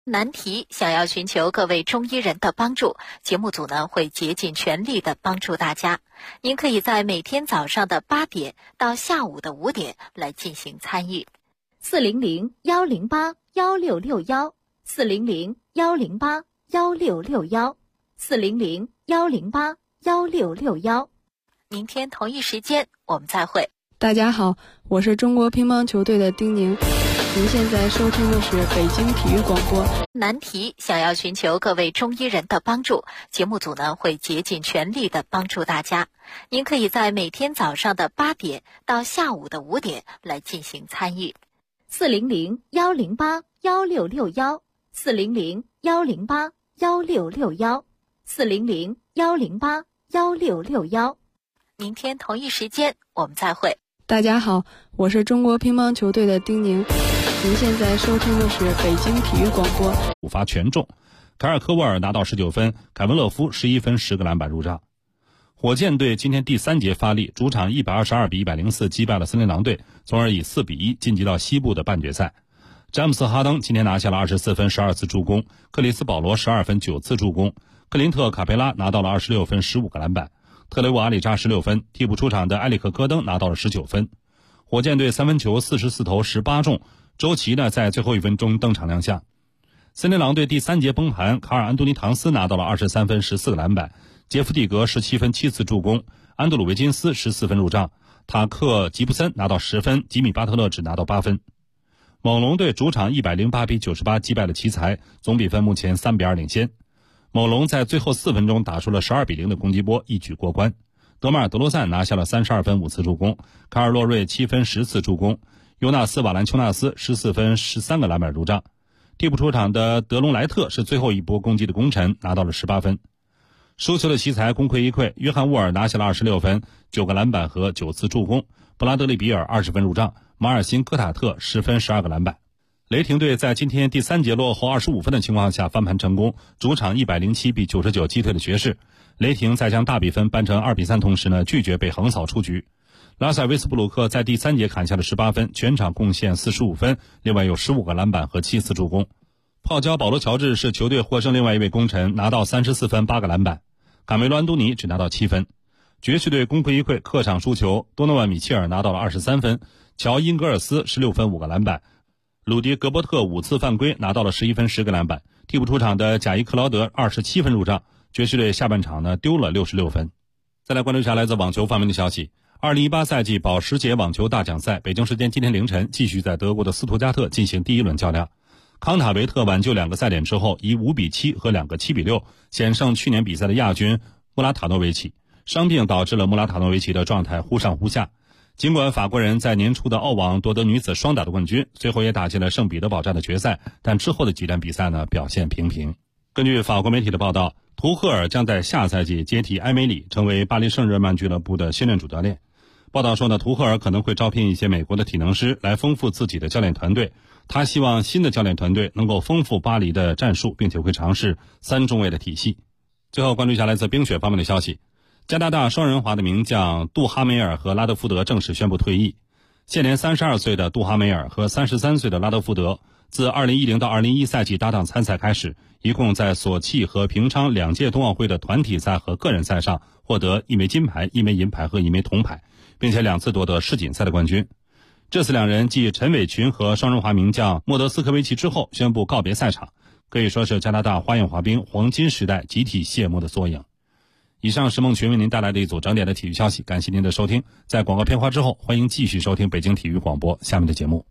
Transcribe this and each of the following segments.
难题想要寻求各位中医人的帮助，节目组呢会竭尽全力的帮助大家。您可以在每天早上的8点到下午的5点来进行参与。400-108-1661，400-108-1661，400-108-1661。明天同一时间我们再会。 大家好，我是中国乒乓球队的丁宁。您现在收听的是北京体育广播。 难题想要寻求各位中医人的帮助，节目组呢会竭尽全力的帮助大家。您可以在每天早上的8点到下午的5点来进行参与。400-108-1661，400-108-1661，400-108-1661。明天同一时间我们再会。 大家好，我是中国乒乓球队的丁宁。您现在收听的是北京体育广播。 处罚权重，凯尔科沃尔拿到19分，凯文勒夫11分10个篮板入账。火箭队今天第3节发力，主场122-104击败了森林狼队，从而以4-1晋级到西部的半决赛。詹姆斯哈登今天拿下了24分12次助攻，克里斯保罗12分9次助攻，克林特卡佩拉拿到了26分15个篮板，特雷沃阿里扎16分，替补出场的埃里克戈登拿到了19分。火箭队三分球44投18中，周琦呢在最后1分钟登场亮相。森林狼队第3节崩盘，卡尔安东尼唐斯拿到了23分14个篮板，杰夫蒂格17分7次助攻，安德鲁维金斯14分入账，塔克吉布森拿到10分，吉米巴特勒只拿到8分。猛龙队主场108-98击败了奇才，总比分目前3-2领先。猛龙在最后4分钟打出了12-0的攻击波，一举过关。德马尔德罗赞拿下了32分5次助攻，卡尔洛瑞7分10次助攻，尤纳斯瓦兰丘纳斯14分13个篮板入账。替补出场的德隆莱特是最后一波攻击的功臣，拿到了18分。输球的奇才功亏一篑，约翰沃尔拿下了26分9个篮板和9次助攻，布拉德利比尔20分入账，马尔辛戈塔特10分12个篮板。雷霆队在今天第3节落后25分的情况下翻盘成功，主场107-99击退了爵士。雷霆在将大比分扳成2-3同时呢，拒绝被横扫出局。拉塞维斯布鲁克在第3节砍下了18分，全场贡献45分，另外有15个篮板和7次助攻。泡椒保罗乔治是球队获胜另外一位功臣，拿到34分8个篮板。卡梅罗安东尼只拿到7分。爵士队功亏一篑，客场输球，多诺万米切尔拿到了23分，乔因格尔斯16分5个篮板，鲁迪格伯特5次犯规拿到了11分10个篮板。替补出场的贾伊克劳德27分入账，爵士队下半场呢丢了66分。再来关注一下来自网球方面的消息。2018赛季保时捷网球大奖赛北京时间今天凌晨继续在德国的斯图加特进行第1轮较量。康塔维特挽救2个赛点之后，以5-7和2个7-6险胜去年比赛的亚军穆拉塔诺维奇。伤病导致了穆拉塔诺维奇的状态忽上忽下。尽管法国人在年初的澳网夺得女子双打的冠军，随后也打进了圣彼得堡站的决赛，但之后的几站比赛呢表现平平。根据法国媒体的报道，图赫尔将在下赛季接替埃梅里，成为巴黎圣日耳曼俱乐部的新任主教练。报道说呢，图赫尔可能会招聘一些美国的体能师来丰富自己的教练团队。他希望新的教练团队能够丰富巴黎的战术，并且会尝试3中卫的体系。最后关注一下来自冰雪方面的消息。加拿大双人滑的名将杜哈梅尔和拉德福德正式宣布退役。现年32岁的杜哈梅尔和33岁的拉德福德，自2010到2011赛季搭档参赛开始，一共在索契和平昌2届冬奥会的团体赛和个人赛上获得1枚金牌、1枚银牌和1枚铜牌，并且2次夺得世锦赛的冠军。这次2人继陈伟群和双人滑名将莫德斯科维奇之后宣布告别赛场，可以说是加拿大花样滑冰黄金时代集体谢幕的缩影。以上是孟群为您带来的一组整点的体育消息，感谢您的收听。在广告片花之后，欢迎继续收听北京体育广播下面的节目。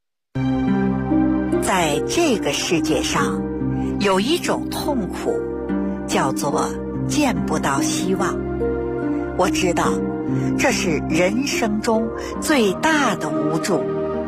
在这个世界上，有一种痛苦，叫做见不到希望。我知道，这是人生中最大的无助。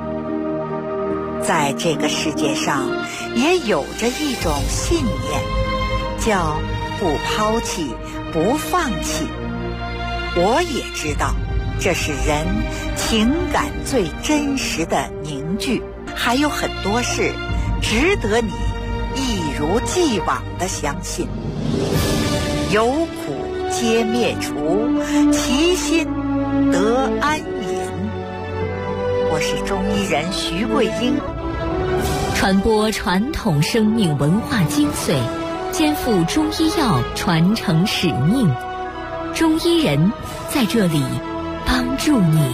在这个世界上，也有着一种信念，叫不抛弃，不放弃。我也知道，这是人情感最真实的凝聚。还有很多事值得你一如既往的相信。有苦皆灭除，其心得安隐。我是中医人徐桂英， 传播传统生命文化精髓，肩负中医药传承使命。中医人在这里帮助你。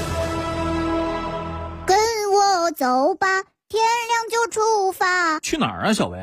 跟我走吧，天亮就出发。 去哪儿啊，小薇？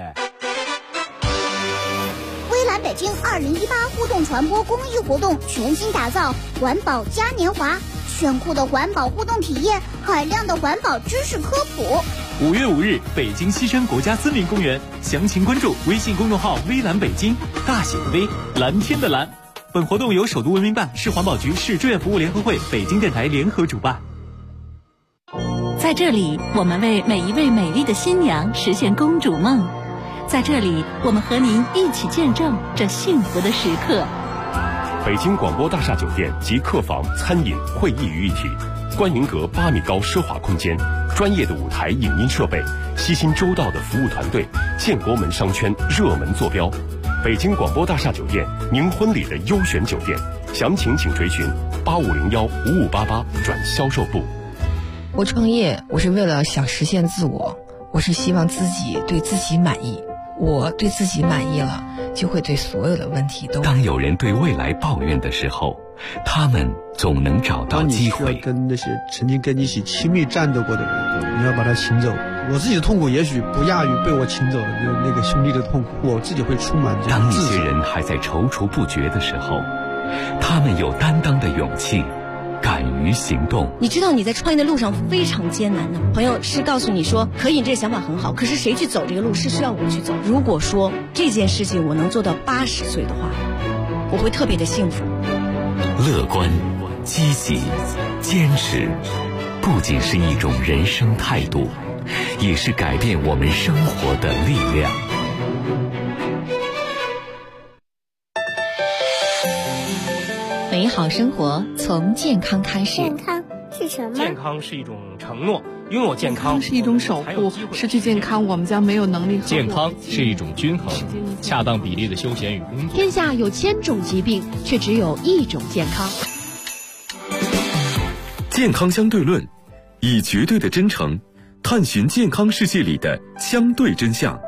微蓝北京2018互动传播公益活动全新打造环保嘉年华，炫酷的环保互动体验，海量的环保知识科普。 5月5日，北京西山国家森林公园，详情关注微信公众号微蓝北京，大写的微，蓝天的蓝。本活动由首都文明办、市环保局、市志愿服务联合会、北京电台联合主办。 在这里，我们为每一位美丽的新娘实现公主梦。在这里，我们和您一起见证这幸福的时刻。 北京广播大厦酒店集客房、餐饮、会议于一体，观云阁8米高奢华空间，专业的舞台影音设备，悉心周到的服务团队，建国门商圈热门坐标。北京广播大厦酒店，您婚礼的优选酒店，详情请垂询85015588转销售部。 我创业，我是为了想实现自我，我是希望自己对自己满意。我对自己满意了，就会对所有的问题都。 当有人对未来抱怨的时候，他们总能找到机会。 当你需要跟那些曾经跟你一起亲密战斗过的人，你要把他请走。我自己的痛苦也许不亚于被我请走的那个兄弟的痛苦，我自己会充满这种自责。 当一些人还在踌躇不决的时候，他们有担当的勇气，敢于行动。 你知道你在创业的路上非常艰难的，朋友是告诉你说可以，这个想法很好，可是谁去走这个路是需要我去走。如果说这件事情我能做到80岁的话，我会特别的幸福。 乐观、积极、坚持，不仅是一种人生态度，也是改变我们生活的力量。 美好生活从健康开始。 健康是什么？ 健康是一种承诺，拥有健康是一种守护，失去健康我们将没有能力。 健康是一种均衡，恰当比例的休闲与工作。 天下有1000种疾病，却只有1种健康。 健康相对论，以绝对的真诚探寻健康世界里的相对真相。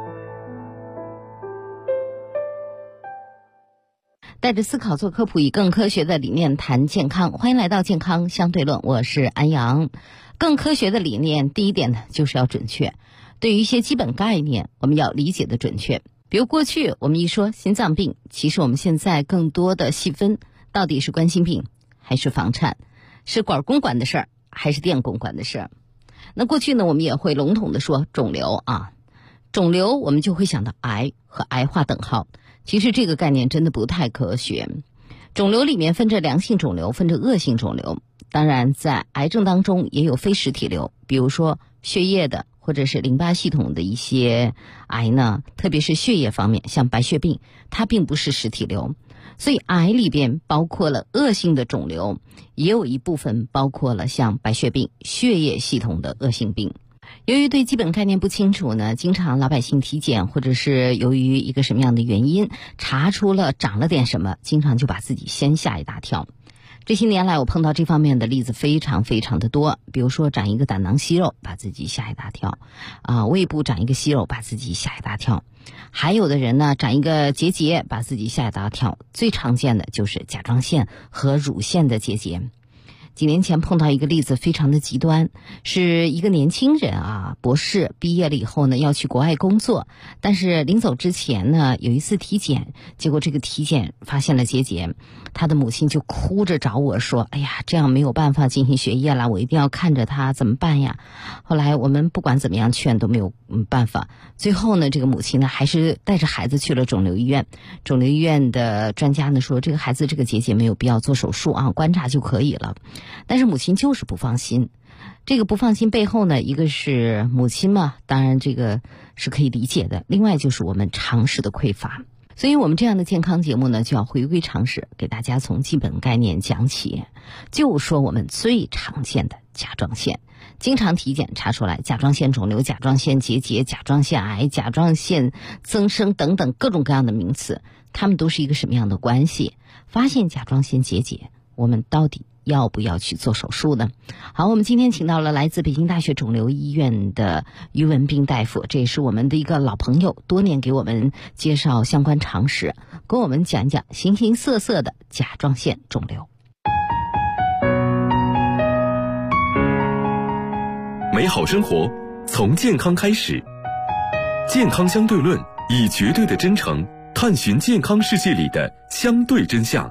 带着思考做科普，以更科学的理念谈健康。欢迎来到健康相对论，我是安阳。更科学的理念，第一点呢，就是要准确。对于一些基本概念，我们要理解的准确。比如过去我们一说心脏病，其实我们现在更多的细分，到底是冠心病还是房颤，是管工管的事儿还是电工管的事儿。那过去呢，我们也会笼统的说肿瘤啊，肿瘤我们就会想到癌和癌划等号。其实这个概念真的不太科学。肿瘤里面分着良性肿瘤，分着恶性肿瘤。当然在癌症当中也有非实体瘤，比如说血液的或者是淋巴系统的一些癌呢，特别是血液方面，像白血病，它并不是实体瘤。所以癌里边包括了恶性的肿瘤，也有一部分包括了像白血病、血液系统的恶性病。由于对基本概念不清楚呢，经常老百姓体检，或者是由于一个什么样的原因查出了长了点什么，经常就把自己先吓一大跳。这些年来我碰到这方面的例子非常非常的多，比如说长一个胆囊息肉把自己吓一大跳，胃部长一个息肉把自己吓一大跳，还有的人呢长一个结节把自己吓一大跳。最常见的就是甲状腺和乳腺的结节。几年前碰到一个例子非常的极端，是一个年轻人博士毕业了以后呢要去国外工作，但是临走之前呢有一次体检，结果这个体检发现了结节，他的母亲就哭着找我说，哎呀，这样没有办法进行学业了，我一定要看着他，怎么办呀？后来我们不管怎么样劝都没有办法，最后呢这个母亲呢还是带着孩子去了肿瘤医院。肿瘤医院的专家呢说，这个孩子这个结节没有必要做手术观察就可以了。但是母亲就是不放心，这个不放心背后呢，一个是母亲嘛，当然这个是可以理解的，另外就是我们常识的匮乏。所以我们这样的健康节目呢，就要回归常识，给大家从基本概念讲起。就说我们最常见的甲状腺，经常体检查出来甲状腺肿瘤、甲状腺结节、甲状腺癌、甲状腺增生等等各种各样的名词，它们都是一个什么样的关系？发现甲状腺结节，我们到底要不要去做手术呢？好，我们今天请到了来自北京大学肿瘤医院的于文斌大夫，这也是我们的一个老朋友，多年给我们介绍相关常识，跟我们讲讲形形色色的甲状腺肿瘤。 美好生活从健康开始，健康相对论，以绝对的真诚探寻健康世界里的相对真相。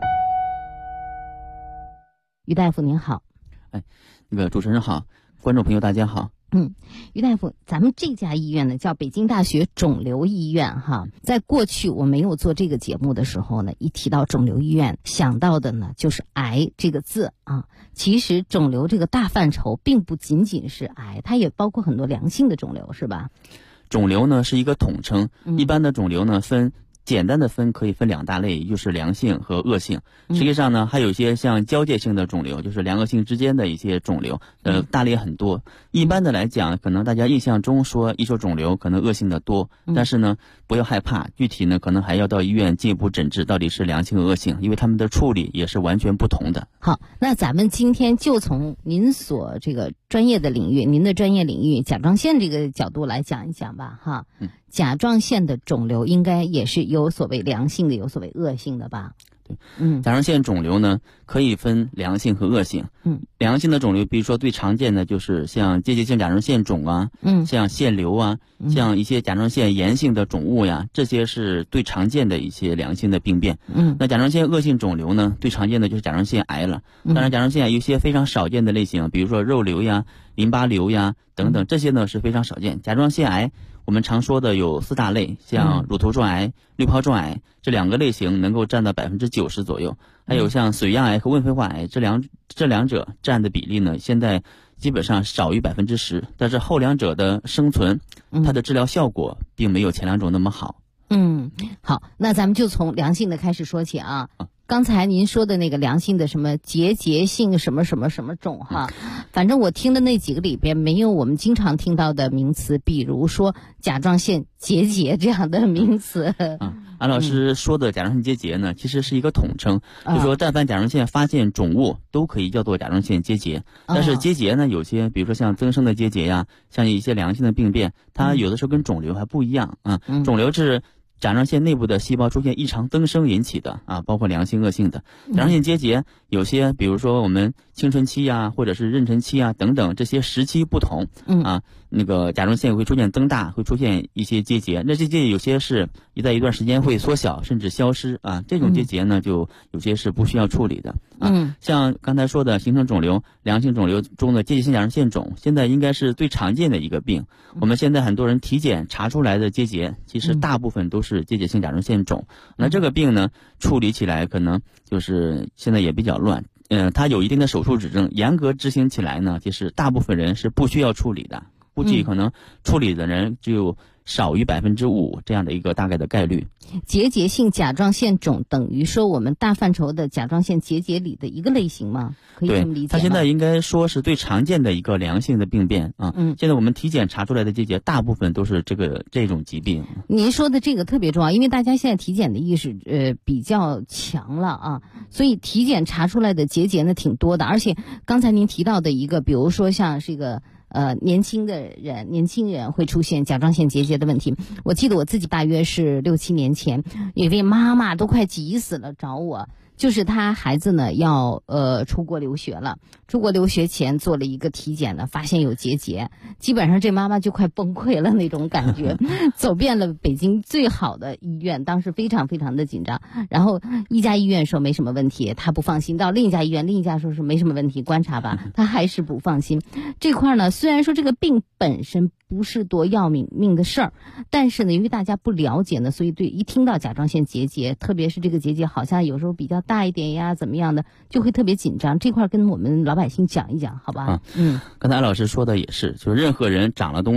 于大夫您好。 主持人好，观众朋友大家好。 于大夫，咱们这家医院呢叫北京大学肿瘤医院哈。在过去我没有做这个节目的时候呢，一提到肿瘤医院想到的呢就是癌这个字啊。其实肿瘤这个大范畴并不仅仅是癌，它也包括很多良性的肿瘤，是吧？ 肿瘤呢是一个统称，一般的肿瘤呢简单的可以分2大类，就是良性和恶性。实际上呢，还有一些像交界性的肿瘤，就是良恶性之间的一些肿瘤，大类很多。一般的来讲，可能大家印象中一说肿瘤，可能恶性的多，但是呢，不要害怕，具体呢，可能还要到医院进一步诊治，到底是良性和恶性，因为他们的处理也是完全不同的。 好，那咱们今天就从您所这个专业的领域，您的专业领域甲状腺这个角度来讲一讲吧，哈。甲状腺的肿瘤应该也是有所谓良性的，有所谓恶性的吧？ 对，甲状腺肿瘤呢可以分良性和恶性。良性的肿瘤，比如说最常见的就是像结节性甲状腺肿啊，像腺瘤啊，像一些甲状腺炎性的肿物呀，这些是最常见的一些良性的病变。那甲状腺恶性肿瘤呢，最常见的就是甲状腺癌了。当然，甲状腺癌有一些非常少见的类型，比如说肉瘤呀、淋巴瘤呀等等，这些呢是非常少见。甲状腺癌我们常说的有4大类，像乳头状癌、滤泡状癌这2个类型能够占到90%左右，还有像髓样癌和问肺化癌这两者占的比例呢，现在基本上少于10%，但是后2者的生存，它的治疗效果并没有前2种那么好。 好，那咱们就从良性的开始说起啊。刚才您说的那个良性的什么结节性什么什么什么肿哈，反正我听的那几个里边没有我们经常听到的名词，比如说甲状腺结节这样的名词。 安老师说的甲状腺结节呢，其实是一个统称，就说但凡甲状腺发现肿物都可以叫做甲状腺结节。但是结节呢，有些比如说像增生的结节呀，像一些良性的病变，它有的时候跟肿瘤还不一样啊。肿瘤是甲状腺内部的细胞出现异常增生引起的啊，包括良性恶性的。甲状腺结节有些比如说我们青春期啊，或者是妊娠期啊等等，这些时期不同啊，那个甲状腺会出现增大，会出现一些结节。那这些结节有些是在一段时间会缩小甚至消失啊，这种结节呢就有些是不需要处理的啊。像刚才说的形成肿瘤，良性肿瘤中的结节性甲状腺肿，现在应该是最常见的一个病。我们现在很多人体检查出来的结节，其实大部分都是结节性甲状腺肿。那这个病呢，处理起来可能就是现在也比较乱。它有一定的手术指征，严格执行起来呢，其实大部分人是不需要处理的，估计可能处理的人只有少于5%这样的一个大概的概率。 结节性甲状腺肿等于说我们大范畴的甲状腺结节里的一个类型吗？可以这么理解吗？ 它现在应该说是最常见的一个良性的病变啊。现在我们体检查出来的结节，大部分都是这种疾病。 您说的这个特别重要，因为大家现在体检的意识比较强了啊，所以体检查出来的结节呢挺多的，而且刚才您提到的一个，比如说像是一个年轻人会出现甲状腺结节的问题。我记得我自己大约是6、7年前，有一位妈妈都快急死了找我，就是她孩子呢要出国留学了，出国留学前做了一个体检呢，发现有结节，基本上这妈妈就快崩溃了那种感觉，走遍了北京最好的医院，当时非常非常的紧张。然后一家医院说没什么问题，她不放心，到另一家医院，另一家说是没什么问题，观察吧，她还是不放心。这块呢，虽然说这个病本身不是多要命的事儿，但是呢，由于大家不了解呢，所以一听到甲状腺结节，特别是这个结节好像有时候比较大一点呀，怎么样的，就会特别紧张。这块跟我们老百姓讲一讲，好吧？ 刚才安老师说的也是，就是任何人长了东西，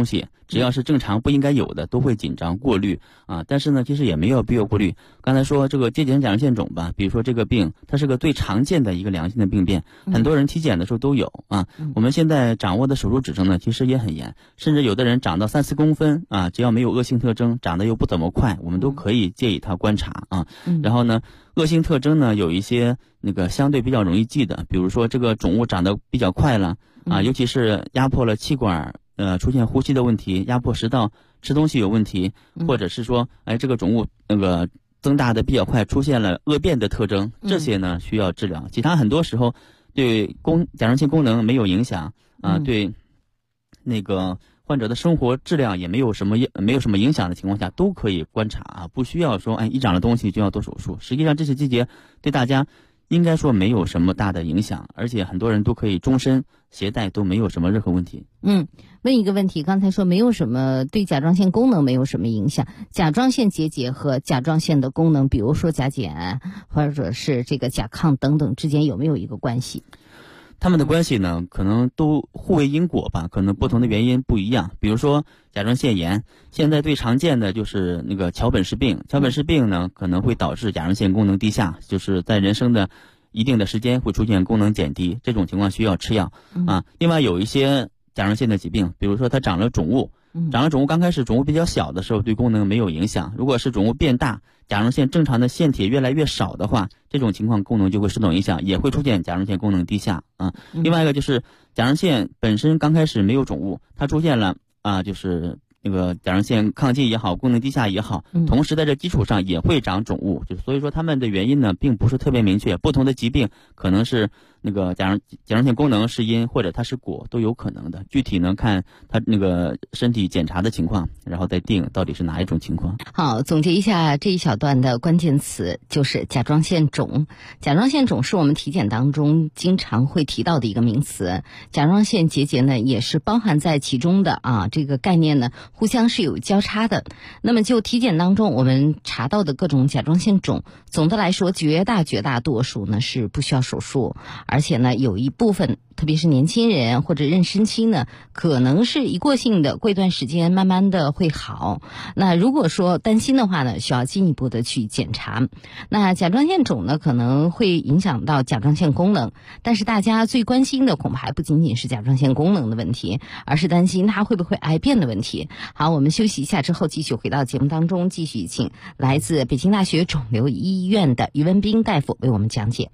只要是正常不应该有的都会紧张过滤啊。但是呢，其实也没有必要过滤。刚才说这个结节性甲状腺肿吧，比如说这个病，它是个最常见的一个良性的病变，很多人体检的时候都有啊。我们现在掌握的手术指征呢，其实也很严，甚至有的人长到3-4公分啊，只要没有恶性特征，长得又不怎么快，我们都可以建议他观察啊。然后呢，恶性特征呢有一些那个相对比较容易记的，比如说这个肿物长得比较快了啊，尤其是压迫了气管，出现呼吸的问题，压迫食道，吃东西有问题，或者是说这个肿物那个增大的比较快，出现了恶变的特征，这些呢需要治疗。其他很多时候对甲状腺功能没有影响啊，对那个患者的生活质量也没有什么影响的情况下，都可以观察啊，不需要说一长了东西就要做手术。实际上这些结节对大家应该说没有什么大的影响，而且很多人都可以终身携带，都没有什么任何问题。 问一个问题，刚才说没有什么对甲状腺功能没有什么影响，甲状腺结节和甲状腺的功能，比如说甲减或者是这个甲亢等等之间有没有一个关系？ 他们的关系呢，可能都互为因果吧，可能不同的原因不一样。比如说甲状腺炎，现在最常见的就是那个桥本氏病。桥本氏病呢，可能会导致甲状腺功能低下，就是在人生的一定的时间会出现功能减低，这种情况需要吃药啊。另外有一些甲状腺的疾病，比如说它长了肿物，刚开始肿物比较小的时候对功能没有影响，如果是肿物变大，甲状腺正常的腺体越来越少的话，这种情况功能就会受到影响，也会出现甲状腺功能低下啊。另外一个就是甲状腺本身刚开始没有肿物，它出现了就是那个甲状腺亢进也好，功能低下也好，同时在这基础上也会长肿物，所以说它们的原因呢并不是特别明确，不同的疾病可能是那个甲状腺功能是因，或者它是果，都有可能的。具体呢看它那个身体检查的情况，然后再定到底是哪一种情况。 好，总结一下这一小段的关键词就是甲状腺肿。甲状腺肿是我们体检当中经常会提到的一个名词，甲状腺结节呢也是包含在其中的啊，这个概念呢互相是有交叉的。那么就体检当中我们查到的各种甲状腺肿，总的来说绝大多数呢是不需要手术，而且呢有一部分特别是年轻人或者妊娠期呢，可能是一过性的，过一段时间慢慢的会好。那如果说担心的话呢，需要进一步的去检查。那甲状腺肿呢可能会影响到甲状腺功能，但是大家最关心的恐怕还不仅仅是甲状腺功能的问题，而是担心它会不会癌变的问题。好，我们休息一下之后继续回到节目当中，继续请来自北京大学肿瘤医院的于文斌大夫为我们讲解。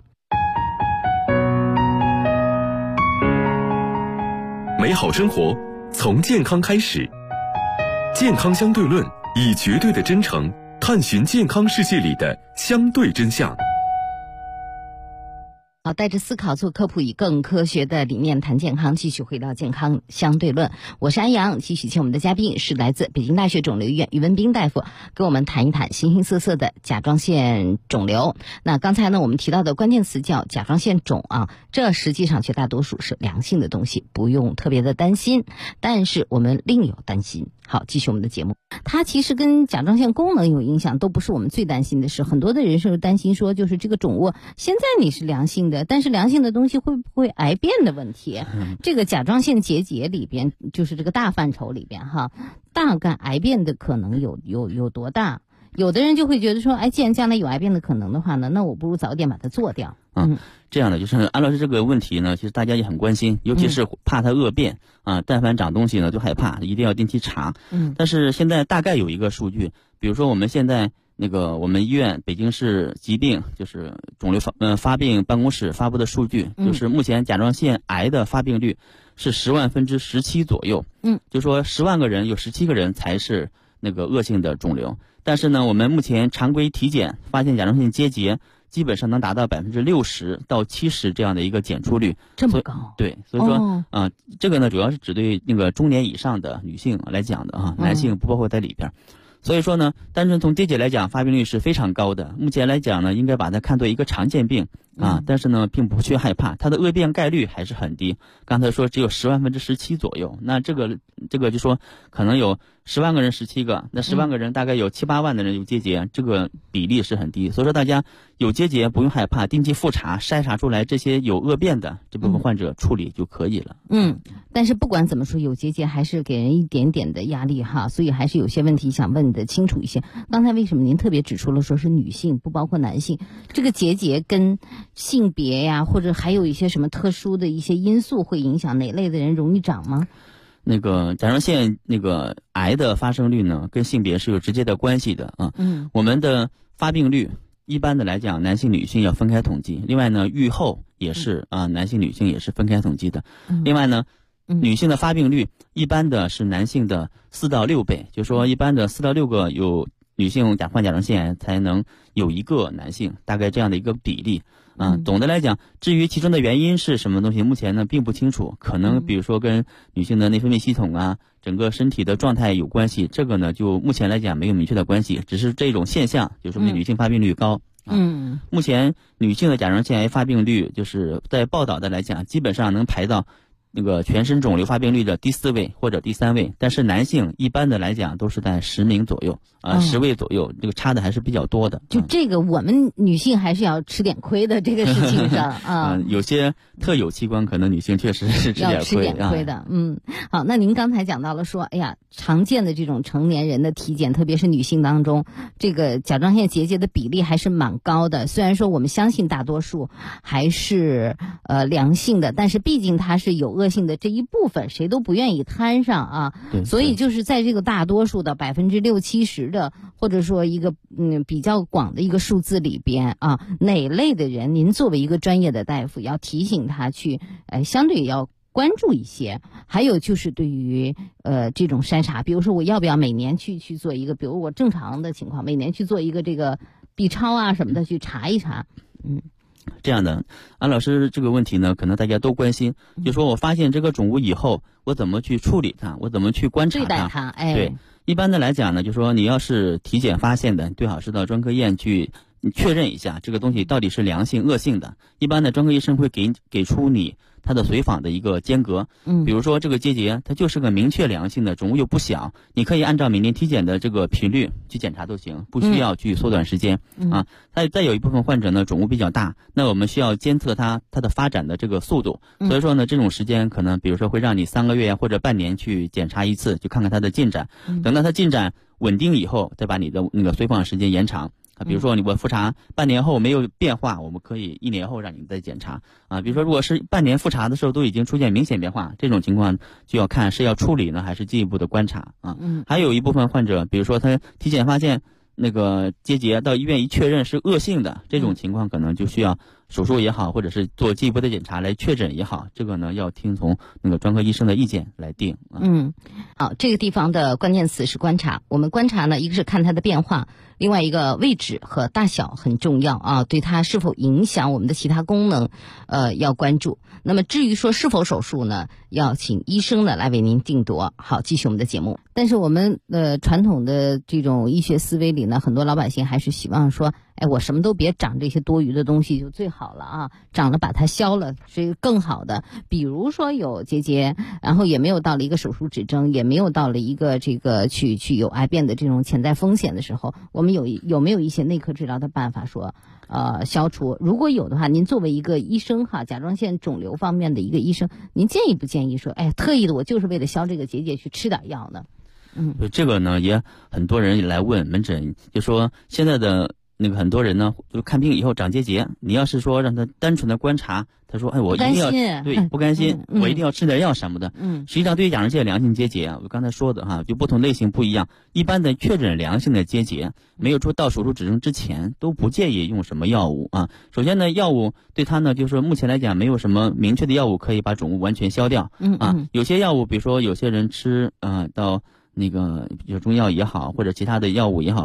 美好生活从健康开始，健康相对论以绝对的真诚探寻健康世界里的相对真相。 好，带着思考做科普，以更科学的理念谈健康，继续回到健康相对论。我是安阳，继续请我们的嘉宾是来自北京大学肿瘤医院于文斌大夫，跟我们谈一谈形形色色的甲状腺肿瘤。那刚才呢，我们提到的关键词叫甲状腺肿啊，这实际上绝大多数是良性的东西，不用特别的担心。但是我们另有担心。好，继续我们的节目。它其实跟甲状腺功能有影响，都不是我们最担心的事。很多的人是担心说，就是这个肿物现在你是良性的，但是良性的东西会不会癌变的问题。这个甲状腺结节里边，就是这个大范畴里边哈，大概癌变的可能有多大？有的人就会觉得说，既然将来有癌变的可能的话呢，那我不如早点把它做掉。 这样的就是安老师这个问题呢，其实大家也很关心，尤其是怕它恶变啊，但凡长东西呢就害怕，一定要定期查。但是现在大概有一个数据，比如说我们现在我们医院北京市疾病就是肿瘤发病办公室发布的数据，就是目前甲状腺癌的发病率是10万分之17左右。就说10万个人有17个人才是恶性的肿瘤。但是呢，我们目前常规体检发现甲状腺结节基本上能达到60%到70%这样的一个检出率， 这么高？ 对，所以说这个呢主要是只对中年以上的女性来讲的啊，男性不包括在里边。所以说呢，单纯从结节来讲，发病率是非常高的。目前来讲呢，应该把它看作一个常见病但是呢并不去害怕，它的恶变概率还是很低。刚才说只有10万分之17左右，那这个就说可能有10万个人17个，那10万个人大概有7、8万的人有结节，这个比例是很低。所以说大家有结节不用害怕，定期复查，筛查出来这些有恶变的这部分患者处理就可以了。 但是不管怎么说，有结节还是给人一点点的压力哈，所以还是有些问题想问的清楚一些。刚才为什么您特别指出了说是女性不包括男性，这个结节跟性别呀，或者还有一些什么特殊的一些因素会影响哪类的人容易长吗？ 那个甲状腺那个癌的发生率呢，跟性别是有直接的关系的啊。我们的发病率一般的来讲，男性女性要分开统计。另外呢，预后也是男性女性也是分开统计的。另外呢，女性的发病率一般的是男性的4到6倍，就是说一般的4到6个有女性患甲状腺癌才能有1个男性，大概这样的一个比例。总的来讲，至于其中的原因是什么东西，目前呢并不清楚，可能比如说跟女性的内分泌系统啊，整个身体的状态有关系，这个呢就目前来讲没有明确的关系，只是这种现象就说明女性发病率高。目前女性的甲状腺癌发病率就是在报道的来讲，基本上能排到那个全身肿瘤发病率的第4位或者第3位，但是男性一般的来讲都是在10名左右10位左右，这个差的还是比较多的。 就这个我们女性还是要吃点亏的，这个事情上有些特有器官可能女性确实是要吃点亏的。好，那您刚才讲到了说，哎呀，常见的这种成年人的体检，特别是女性当中，这个甲状腺结节的比例还是蛮高的。虽然说我们相信大多数还是良性的，但是毕竟它是有恶性的这一部分，谁都不愿意摊上啊。所以就是在这个大多数的60%、70%的，或者说一个比较广的一个数字里边哪类的人，您作为一个专业的大夫，要提醒他去相对要关注一些。还有就是对于这种筛查，比如说我要不要每年去做一个，比如我正常的情况每年去做一个这个 B 超啊什么的去查一查。 这样的，安老师这个问题呢，可能大家都关心，就说我发现这个肿物以后，我怎么去处理它，我怎么去观察它， 对待它。 对，一般的来讲呢，就说你要是体检发现的，最好是到专科医院去确认一下这个东西到底是良性恶性的。一般的专科医生会给出你它的随访的一个间隔，比如说这个结节它就是个明确良性的，肿物又不小，你可以按照每年体检的这个频率去检查都行，不需要去缩短时间。再有一部分患者呢，肿物比较大，那我们需要监测它的发展的这个速度，所以说呢，这种时间可能比如说会让你3个月或者半年去检查一次，就看看它的进展。等到它进展稳定以后，再把你的那个随访时间延长。比如说我复查半年后没有变化，我们可以1年后让你再检查比如说如果是半年复查的时候都已经出现明显变化，这种情况就要看是要处理呢还是进一步的观察还有一部分患者，比如说他体检发现那个结节，到医院一确认是恶性的，这种情况可能就需要手术也好，或者是做进一步的检查来确诊也好，这个呢要听从那个专科医生的意见来定。 好，这个地方的关键词是观察。我们观察呢，一个是看它的变化，另外一个位置和大小很重要对它是否影响我们的其他功能要关注。那么至于说是否手术呢，要请医生呢来为您定夺。好，继续我们的节目。但是我们传统的这种医学思维里呢，很多老百姓还是希望说，我什么都别长这些多余的东西就最好了长了把它消了是更好的。比如说有结节，然后也没有到了一个手术指征，也没有到了一个这个去有癌变的这种潜在风险的时候，我们有没有一些内科治疗的办法说消除？如果有的话，您作为一个医生甲状腺肿瘤方面的一个医生，您建议不建议说特意的我就是为了消这个结节去吃点药呢？ 这个呢也很多人来问门诊，就说现在的那个很多人呢，就看病以后长结节，你要是说让他单纯的观察，他说我一定要不甘心我一定要吃点药什么的。实际上对于甲状腺良性结节我刚才说的就不同类型不一样，一般的确诊良性的结节没有到手术指征之前都不建议用什么药物首先呢，药物对它呢，就是目前来讲没有什么明确的药物可以把肿物完全消掉有些药物，比如说有些人吃到那个比如中药也好，或者其他的药物也好，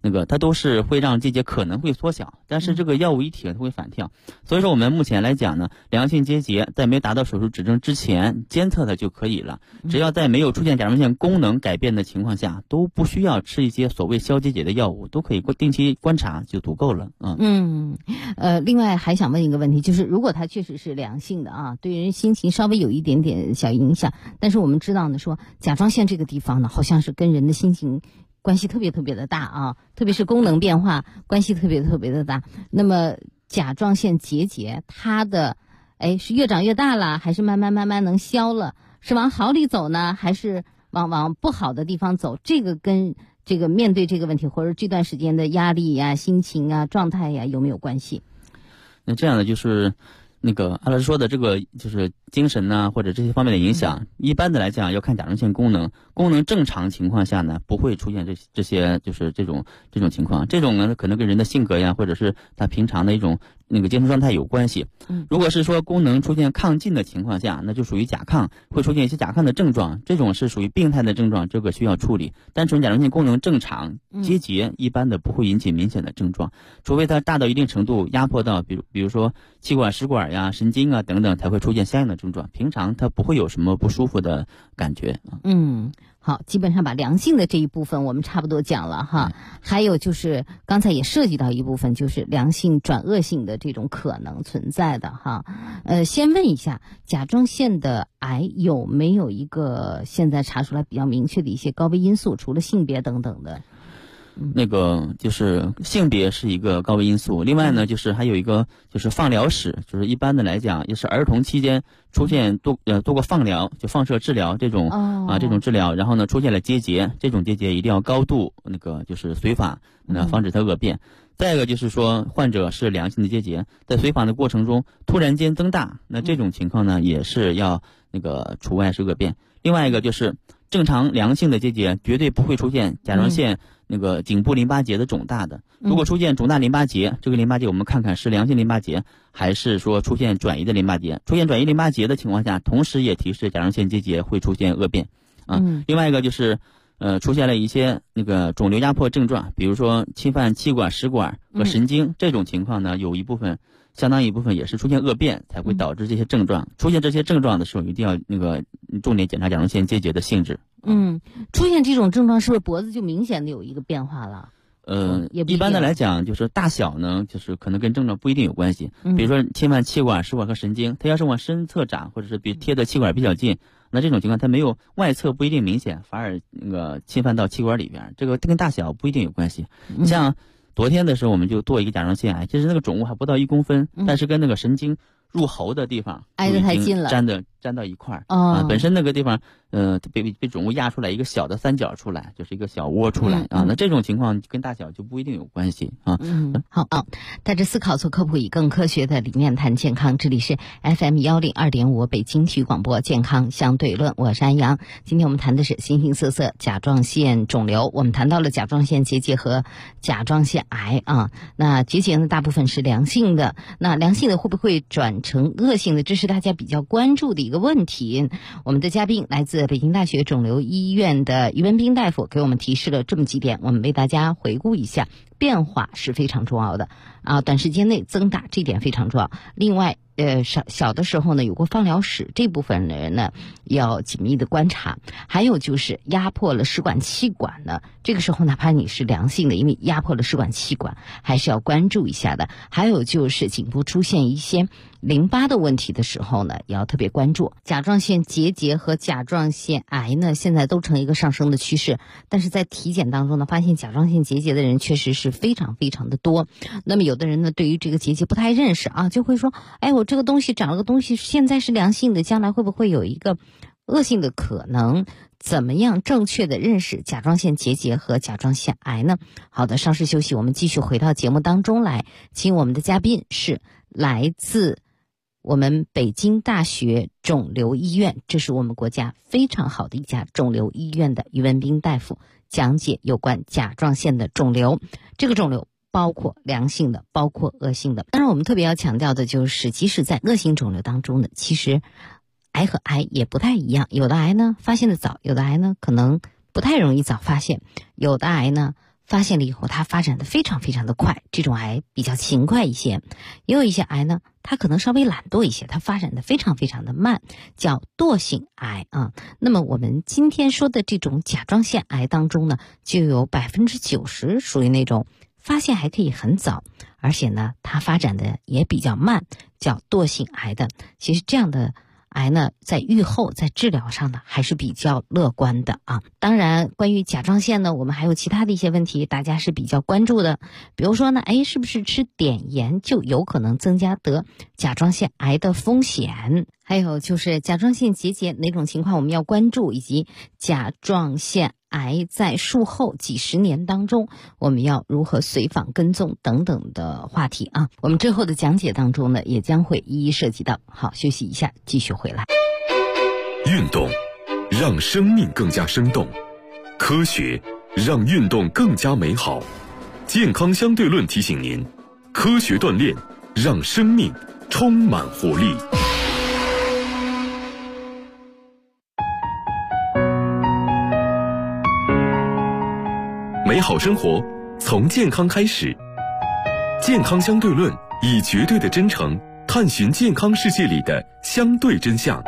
它都是会让结节可能会缩小，但是这个药物一停它会反跳。所以说我们目前来讲呢，良性结节在没有达到手术指征之前监测它就可以了，只要在没有出现甲状腺功能改变的情况下，都不需要吃一些所谓消结节的药物，都可以定期观察就足够了。 另外还想问一个问题，就是如果它确实是良性的啊，对人心情稍微有一点点小影响，但是我们知道呢，说甲状腺这个地方呢，好像是跟人的心情关系特别特别的大啊，特别是功能变化关系特别特别的大。那么甲状腺结节它的是越长越大了，还是慢慢能消了？是往好里走呢，还是往不好的地方走？这个跟这个面对这个问题或者这段时间的压力呀、心情啊、状态呀有没有关系？ 那这样的就是阿老师说的这个就是精神呐，或者这些方面的影响，一般的来讲要看甲状腺功能正常情况下呢，不会出现这些就是这种情况。这种呢可能跟人的性格呀，或者是他平常的一种精神状态有关系。如果是说功能出现亢进的情况下，那就属于甲亢，会出现一些甲亢的症状，这种是属于病态的症状，这个需要处理。单纯甲状腺功能正常，结节一般的不会引起明显的症状，除非它大到一定程度压迫到比如说气管、食管呀、神经啊等等，才会出现相应的症状。平常它不会有什么不舒服的感觉。 好，基本上把良性的这一部分我们差不多讲了哈。还有就是刚才也涉及到一部分，就是良性转恶性的这种可能存在的哈。先问一下，甲状腺的癌有没有一个现在查出来比较明确的一些高危因素，除了性别等等的？ 就是性别是一个高危因素，另外呢就是还有一个就是放疗史，就是一般的来讲也是儿童期间出现多过放疗，就放射治疗这种这种治疗，然后呢出现了结节，这种结节一定要高度就是随访，防止它恶变。再一个就是说患者是良性的结节，在随访的过程中突然间增大，那这种情况呢也是要除外是恶变。另外一个就是正常良性的结节绝对不会出现甲状腺颈部淋巴结的肿大的。如果出现肿大淋巴结，这个淋巴结我们看看是良性淋巴结还是说出现转移的淋巴结。出现转移淋巴结的情况下，同时也提示甲状腺结节会出现恶变另外一个就是出现了一些肿瘤压迫症状，比如说侵犯气管、食管和神经，这种情况呢相当一部分也是出现恶变才会导致这些症状。出现这些症状的时候，一定要重点检查甲状腺结节的性质。 出现这种症状是不是脖子就明显的有一个变化了？ 一般的来讲，就是大小呢，就是可能跟症状不一定有关系。比如说侵犯气管、食管和神经，它要是往深侧长，或者是贴的气管比较近，那这种情况它没有外侧不一定明显，反而侵犯到气管里边，这个跟大小不一定有关系。像昨天的时候我们就做一个甲状腺癌，其实肿物还不到1公分，但是跟神经入喉的地方挨得太近了， 粘到一块本身那个地方被肿物压出来一个小的三角出来，就是一个小窝出来那这种情况跟大小就不一定有关系好带着思考做科普，以更科学的理念谈健康。这里是 FM 102.5北京体育广播健康相对论，我是安阳。今天我们谈的是形形色色甲状腺肿瘤，我们谈到了甲状腺结节和甲状腺癌那结节呢大部分是良性的，那良性的会不会转成恶性的，这是大家比较关注的一个问题。我们的嘉宾来自北京大学肿瘤医院的于文斌大夫给我们提示了这么几点，我们为大家回顾一下。变化是非常重要的短时间内增大这点非常重要。另外小的时候呢有过放疗史，这部分的人呢要紧密的观察。还有就是压迫了食管气管呢，这个时候哪怕你是良性的，因为压迫了食管气管还是要关注一下的。还有就是颈部出现一些淋巴的问题的时候呢也要特别关注。甲状腺结节和甲状腺癌呢现在都呈一个上升的趋势，但是在体检当中呢发现甲状腺结节的人确实是非常非常的多。那么有的人呢对于这个结节不太认识就会说我这个东西长了个东西现在是良性的，将来会不会有一个恶性的可能？怎么样正确的认识甲状腺结节和甲状腺癌呢？好的，稍事休息，我们继续回到节目当中来，请我们的嘉宾是来自我们北京大学肿瘤医院，这是我们国家非常好的一家肿瘤医院的于文斌大夫，讲解有关甲状腺的肿瘤。这个肿瘤包括良性的，包括恶性的。当然我们特别要强调的就是，即使在恶性肿瘤当中呢，其实癌和癌也不太一样。有的癌呢发现的早，有的癌呢可能不太容易早发现，有的癌呢发现了以后，它发展的非常非常的快，这种癌比较勤快一些。也有一些癌呢，它可能稍微懒惰一些，它发展的非常非常的慢，叫惰性癌啊。那么我们今天说的这种甲状腺癌当中呢，就有90%属于那种发现还可以很早，而且呢它发展的也比较慢，叫惰性癌的。其实这样的癌呢，在预后在治疗上呢还是比较乐观的啊。当然关于甲状腺呢，我们还有其他的一些问题大家是比较关注的，比如说呢，是不是吃碘盐就有可能增加得甲状腺癌的风险，还有就是甲状腺结节哪种情况我们要关注，以及甲状腺癌在术后几十年当中我们要如何随访跟踪等等的话题啊。我们之后的讲解当中呢，也将会一一涉及到。好，休息一下，继续回来。 运动让生命更加生动，科学让运动更加美好。健康相对论提醒您，科学锻炼让生命充满活力。美好生活从健康开始，健康相对论以绝对的真诚探寻健康世界里的相对真相。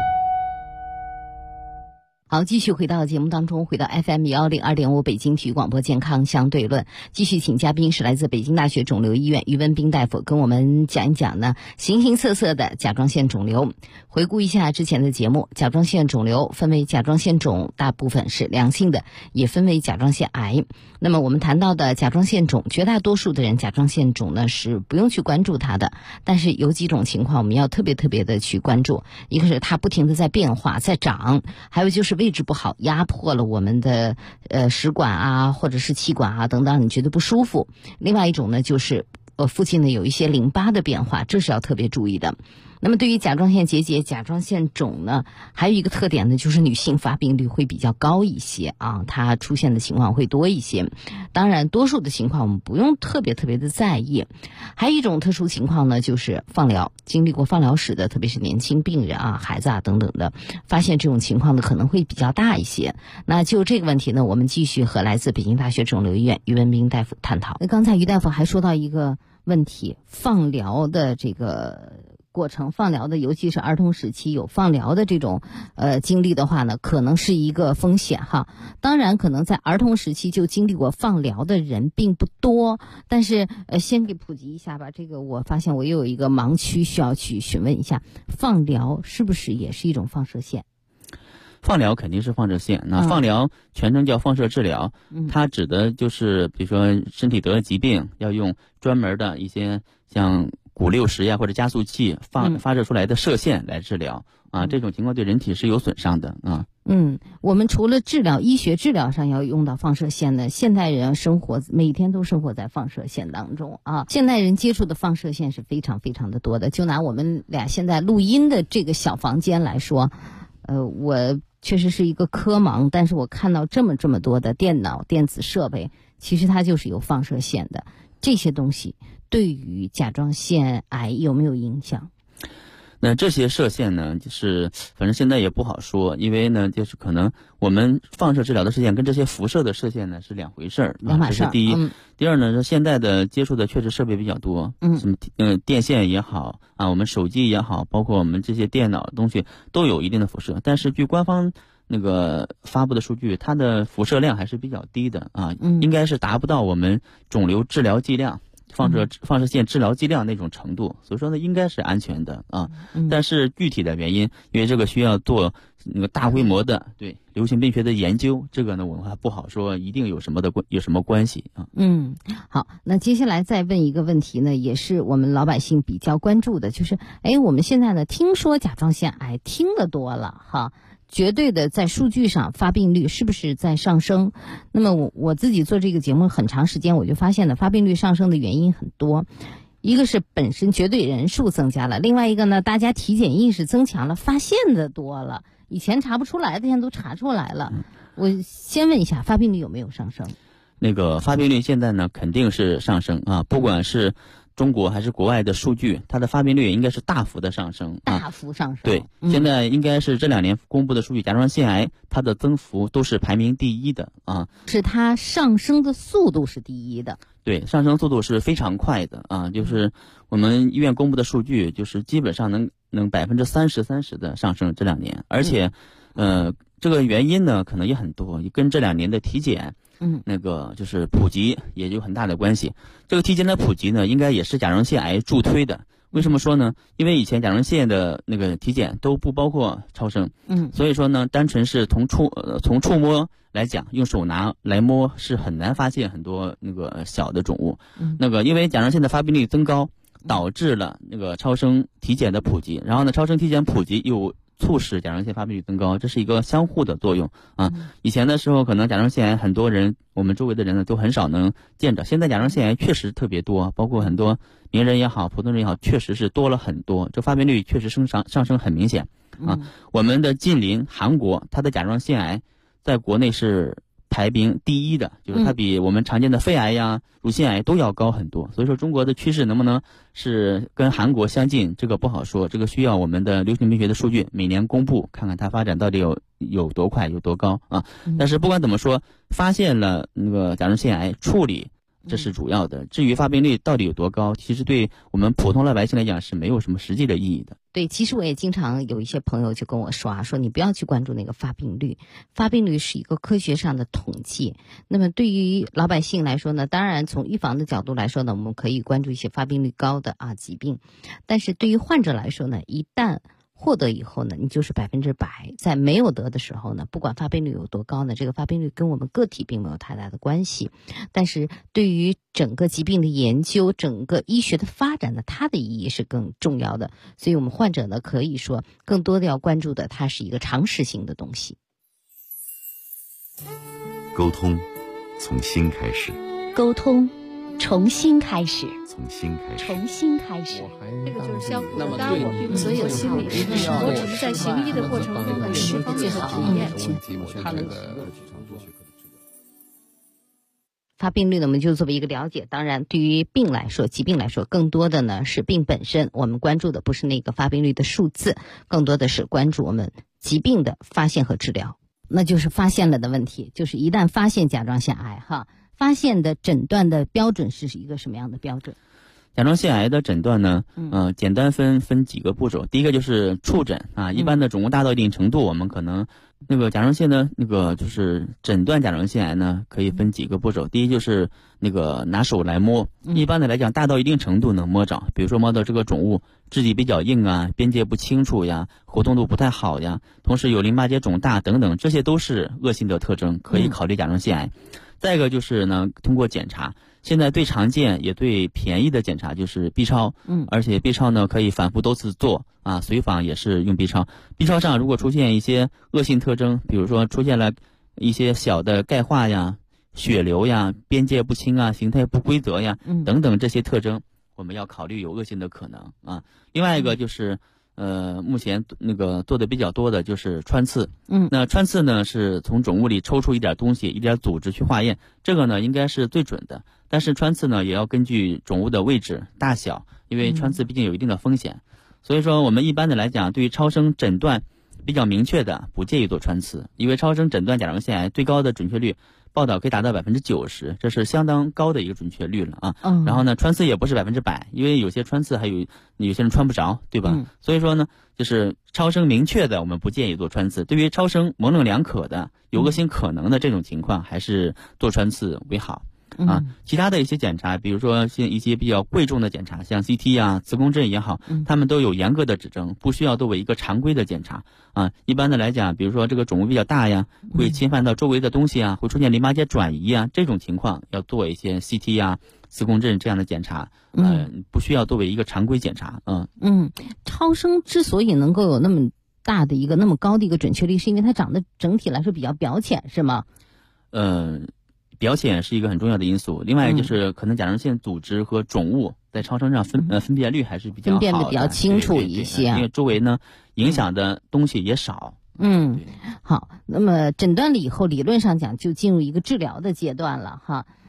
好，继续回到节目当中，回到 FM102.5 北京体育广播健康相对论，继续请嘉宾是来自北京大学肿瘤医院于文斌大夫，跟我们讲一讲呢形形色色的甲状腺肿瘤。回顾一下之前的节目，甲状腺肿瘤分为甲状腺肿，大部分是良性的，也分为甲状腺癌。那么我们谈到的甲状腺肿，绝大多数的人甲状腺肿呢是不用去关注它的，但是有几种情况我们要特别的去关注，一个是它不停的在变化在长，还有就是位置不好，压迫了我们的食管啊或者是气管啊等等，你觉得不舒服。另外一种呢就是附近呢有一些淋巴的变化，这是要特别注意的。那么对于甲状腺结节、甲状腺肿呢，还有一个特点呢，就是女性发病率会比较高一些啊，它出现的情况会多一些。当然多数的情况我们不用特别的在意。还有一种特殊情况呢，就是放疗，经历过放疗史的，特别是年轻病人啊、孩子啊等等的，发现这种情况呢可能会比较大一些。那就这个问题呢，我们继续和来自北京大学肿瘤医院于文斌大夫探讨。那刚才于大夫还说到一个问题，放疗的这个过程，放疗的尤其是儿童时期有放疗的这种经历的话呢，可能是一个风险哈。当然可能在儿童时期就经历过放疗的人并不多，但是先给普及一下吧。这个我发现我又有一个盲区需要去询问一下，放疗是不是也是一种放射线？ 放疗肯定是放射线，那放疗全称叫放射治疗，它指的就是比如说身体得了疾病，要用专门的一些像钴60呀或者加速器发射出来的射线来治疗啊，这种情况对人体是有损伤的啊。 我们除了治疗医学治疗上要用到放射线呢，现代人生活每天都生活在放射线当中啊。现代人接触的放射线是非常的多的。就拿我们俩现在录音的这个小房间来说，我确实是一个科盲，但是我看到这么多的电脑电子设备，其实它就是有放射线的。这些东西对于甲状腺癌有没有影响？ 那这些射线呢，就是反正现在也不好说，因为呢，就是可能我们放射治疗的射线跟这些辐射的射线呢是两回事儿， 两码事。 这是第一。第二呢，是现在的接触的确实设备比较多，什么电线也好啊，我们手机也好，包括我们这些电脑东西都有一定的辐射，但是据官方那个发布的数据，它的辐射量还是比较低的啊，应该是达不到我们肿瘤治疗剂量。放射线治疗剂量那种程度，所以说呢应该是安全的啊。但是具体的原因，因为这个需要做那个大规模的对流行病学的研究，这个呢我们还不好说一定有什么关系啊。 好，那接下来再问一个问题呢，也是我们老百姓比较关注的，就是我们现在呢听说甲状腺癌听得多了哈。绝对的在数据上发病率是不是在上升？那么我自己做这个节目很长时间，我就发现了发病率上升的原因很多。一个是本身绝对人数增加了，另外一个呢，大家体检意识增强了，发现的多了，以前查不出来的现在都查出来了。我先问一下，发病率有没有上升？ 那个发病率现在呢肯定是上升啊，不管是中国还是国外的数据，它的发病率应该是大幅的上升， 大幅上升。 对，现在应该是这2年公布的数据，甲状腺癌它的增幅都是排名第1的啊， 是它上升的速度是第1的。 对，上升速度是非常快的啊，就是我们医院公布的数据，就是基本上能30%的上升这2年，而且，这个原因呢可能也很多，跟这2年的体检，那个就是普及也有很大的关系。这个体检的普及呢，应该也是甲状腺癌助推的。为什么说呢？因为以前甲状腺的那个体检都不包括超声，所以说呢，单纯是从触摸来讲，用手拿来摸是很难发现很多那个小的肿物。那个因为甲状腺的发病率增高，导致了那个超声体检的普及，然后呢，超声体检普及又促使甲状腺发病率增高，这是一个相互的作用啊。以前的时候，可能甲状腺癌很多人，我们周围的人呢都很少能见着，现在甲状腺癌确实特别多，包括很多名人也好，普通人也好，确实是多了很多，这发病率确实上升很明显啊。我们的近邻韩国，它的甲状腺癌在国内是排名第1的，就是它比我们常见的肺癌呀、乳腺癌都要高很多。所以说中国的趋势能不能是跟韩国相近，这个不好说，这个需要我们的流行病学的数据每年公布，看看它发展到底有多快有多高啊。但是不管怎么说，发现了那个甲状腺癌，处理这是主要的。至于发病率到底有多高，其实对我们普通老百姓来讲是没有什么实际的意义的。 对，其实我也经常有一些朋友就跟我说说你不要去关注那个发病率，发病率是一个科学上的统计。那么对于老百姓来说呢，当然从预防的角度来说呢，我们可以关注一些发病率高的疾病，但是对于患者来说呢，一旦获得以后呢，你就是100%，在没有得的时候呢，不管发病率有多高呢，这个发病率跟我们个体并没有太大的关系，但是对于整个疾病的研究，整个医学的发展呢，它的意义是更重要的。所以我们患者呢，可以说更多的要关注的，它是一个常识性的东西。 沟通从心开始， 沟通重新开始， 从心开始， 重新开始。 这个就是相互的。当然，我并所有心理师，我只是在行医的过程中呢，释放最好体验。 他能发病率呢，我们就作为一个了解。当然，对于病来说，疾病来说，更多的呢是病本身。我们关注的不是那个发病率的数字，更多的是关注我们疾病的发现和治疗。那就是发现了的问题，就是一旦发现甲状腺癌发现的诊断的标准是一个什么样的标准？ 甲状腺癌的诊断呢，简单分几个步骤。第一个就是触诊啊，一般的肿物大到一定程度，我们可能那个甲状腺的那个就是诊断甲状腺癌呢，可以分几个步骤。第一就是那个拿手来摸，一般的来讲，大到一定程度能摸着，比如说摸到这个肿物质地比较硬啊，边界不清楚呀，活动度不太好呀，同时有淋巴结肿大等等，这些都是恶性的特征，可以考虑甲状腺癌。再一个就是呢，通过检查，现在最常见也最便宜的检查就是 B 超，而且 B 超呢可以反复多次做啊，随访也是用 B 超。B 超上如果出现一些恶性特征，比如说出现了一些小的钙化呀、血流呀、边界不清啊、形态不规则呀等等这些特征，我们要考虑有恶性的可能啊。另外一个就是目前那个做的比较多的就是穿刺，那穿刺呢是从肿物里抽出一点东西、一点组织去化验，这个呢应该是最准的。但是穿刺呢也要根据肿物的位置、大小，因为穿刺毕竟有一定的风险，所以说我们一般的来讲，对于超声诊断比较明确的，不建议做穿刺，因为超声诊断甲状腺癌最高的准确率报道可以达到90%，这是相当高的一个准确率了啊。然后呢，穿刺也不是100%，因为有些穿刺还有些人穿不着，对吧？所以说呢，就是超声明确的，我们不建议做穿刺。对于超声模棱两可的、有恶性可能的这种情况，还是做穿刺为好。其他的一些检查，比如说像一些比较贵重的检查，像 CT 啊、磁共振也好，他们都有严格的指征，不需要作为一个常规的检查啊。一般的来讲，比如说这个肿物比较大呀，会侵犯到周围的东西啊，会出现淋巴结转移啊，这种情况要做一些 CT 啊、磁共振这样的检查，不需要作为一个常规检查。 超声之所以能够有那么大的一个那么高的一个准确率，是因为它长得整体来说比较表浅，是吗？ 表浅是一个很重要的因素，另外就是可能甲状腺组织和肿物在超声上分辨率还是比较好的， 分辨的比较清楚一些， 因为周围呢影响的东西也少。 好，那么诊断了以后，理论上讲就进入一个治疗的阶段了哈。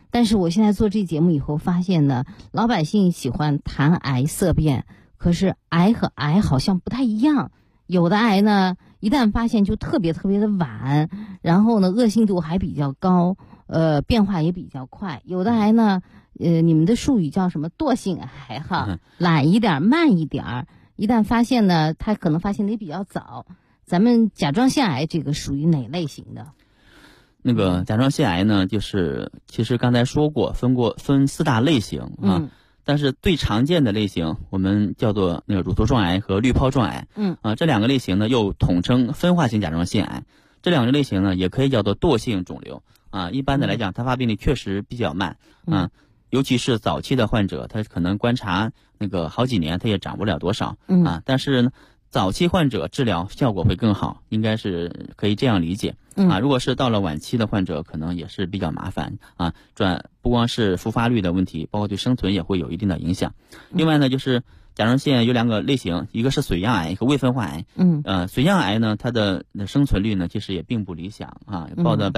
但是我现在做这节目以后发现呢，老百姓喜欢谈癌色变，可是癌和癌好像不太一样。有的癌呢，一旦发现就特别特别的晚，然后呢恶性度还比较高，变化也比较快。有的癌呢，你们的术语叫什么惰性癌哈，懒一点慢一点，一旦发现呢，它可能发现的也比较早。咱们甲状腺癌这个属于哪类型的？ 那个甲状腺癌呢，就是其实刚才说过，分4大类型啊。但是最常见的类型，我们叫做那个乳头状癌和滤泡状癌。这2个类型呢，又统称分化型甲状腺癌。这2个类型呢，也可以叫做惰性肿瘤啊。一般的来讲，它发病率确实比较慢啊，尤其是早期的患者，他可能观察那个好几年，他也长不了多少啊。但是呢，早期患者治疗效果会更好，应该是可以这样理解啊。如果是到了晚期的患者，可能也是比较麻烦啊，不光是复发率的问题，包括对生存也会有一定的影响。另外呢，就是甲状腺有2个类型，一个是髓样癌和未分化癌。髓样癌呢，它的生存率呢其实也并不理想啊，报的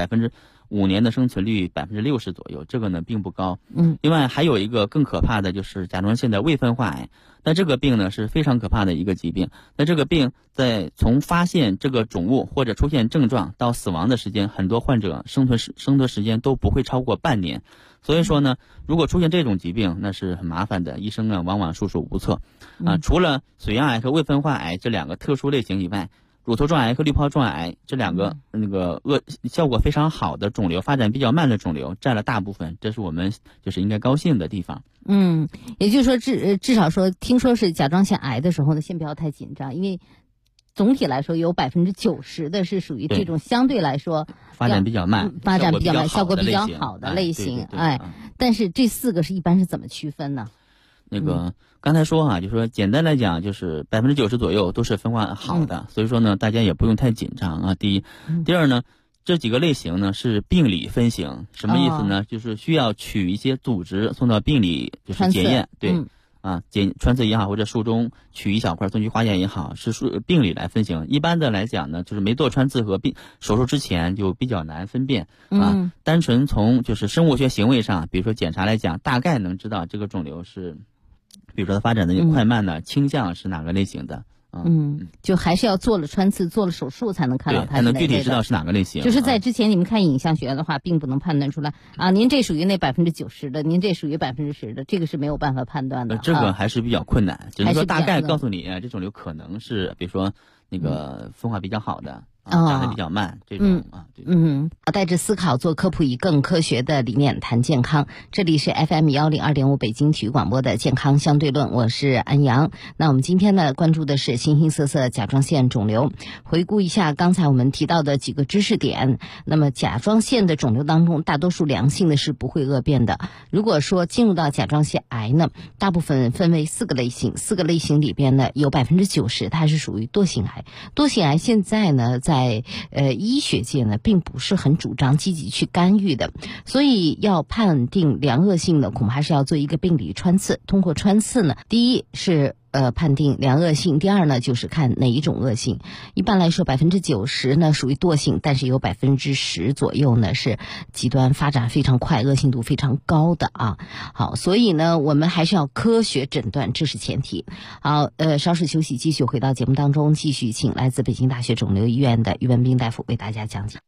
5年的生存率60%左右，这个呢并不高。另外还有一个更可怕的就是甲状腺的未分化癌。那这个病呢是非常可怕的一个疾病。那这个病在从发现这个肿物或者出现症状到死亡的时间，很多患者生存时间都不会超过半年。所以说呢，如果出现这种疾病，那是很麻烦的，医生呢往往束手无策啊。除了髓样癌和未分化癌这2个特殊类型以外，乳头状癌和滤泡状癌这2个效果非常好的肿瘤，发展比较慢的肿瘤占了大部分，这是我们就是应该高兴的地方。 也就是说至少说，听说是甲状腺癌的时候呢，先不要太紧张，因为总体来说有90%的是属于这种相对来说发展比较慢、 效果比较好的类型。但是这4个是一般是怎么区分呢？ 那个刚才说啊，就是说简单来讲，就是90%左右都是分化好的，所以说呢，大家也不用太紧张啊。第一，第二呢，这几个类型呢是病理分型，什么意思呢？就是需要取一些组织送到病理就是检验，对。穿刺也好，或者术中取一小块送去化验也好，是病理来分型。一般的来讲呢，就是没做穿刺和手术之前就比较难分辨啊。单纯从就是生物学行为上，比如说检查来讲，大概能知道这个肿瘤是，比如说它发展的快慢呢，倾向是哪个类型的。 就还是要做了穿刺、做了手术才能看到它是哪类的，才能具体知道是哪个类型。 就是在之前你们看影像学的话，并不能判断出来啊，您这属于那90%的，您这属于10%的，这个是没有办法判断的。 这个还是比较困难，只是说大概告诉你，这肿瘤可能是，比如说那个分化比较好的。长得比较慢，这种带着思考做科普，以更科学的理念谈健康。这里是 FM102.5北京体育广播的健康相对论，我是安阳。那我们今天呢，关注的是形形色色甲状腺肿瘤。回顾一下刚才我们提到的几个知识点，那么甲状腺的肿瘤当中，大多数良性的是不会恶变的。如果说进入到甲状腺癌呢，大部分分为4个类型，4个类型里边呢，有90%它是属于惰性癌。惰性癌现在呢，在医学界呢，并不是很主张积极去干预的，所以要判定良恶性的，恐怕还是要做一个病理穿刺。通过穿刺呢，第一是判定良恶性，第二呢就是看哪一种恶性。一般来说90%呢属于惰性，但是有10%左右呢是极端发展非常快、恶性度非常高的啊。好，所以呢我们还是要科学诊断，这是前提。好，稍事休息，继续回到节目当中，继续请来自北京大学肿瘤医院的于文斌大夫为大家讲解。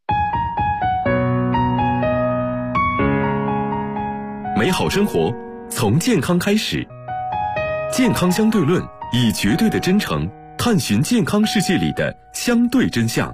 美好生活从健康开始，健康相对论以绝对的真诚探寻健康世界里的相对真相。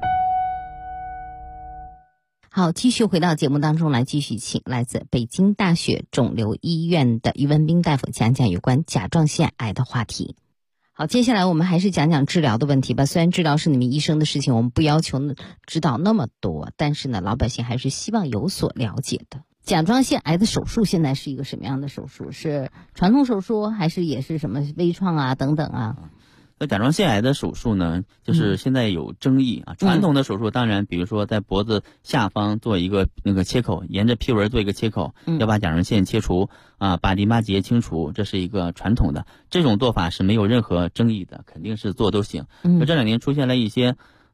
好，继续回到节目当中来，继续请来自北京大学肿瘤医院的于文斌大夫讲讲有关甲状腺癌的话题。好，接下来我们还是讲讲治疗的问题吧。虽然治疗是你们医生的事情，我们不要求知道那么多，但是呢，老百姓还是希望有所了解的。甲状腺癌的手术现在是一个什么样的手术？是传统手术还是也是什么微创啊等等啊？ 那甲状腺癌的手术呢，就是现在有争议啊。传统的手术当然，比如说在脖子下方做一个那个切口，沿着皮纹做一个切口，要把甲状腺切除啊，把淋巴结清除，这是一个传统的。这种做法是没有任何争议的，肯定是做都行。这2年出现了一些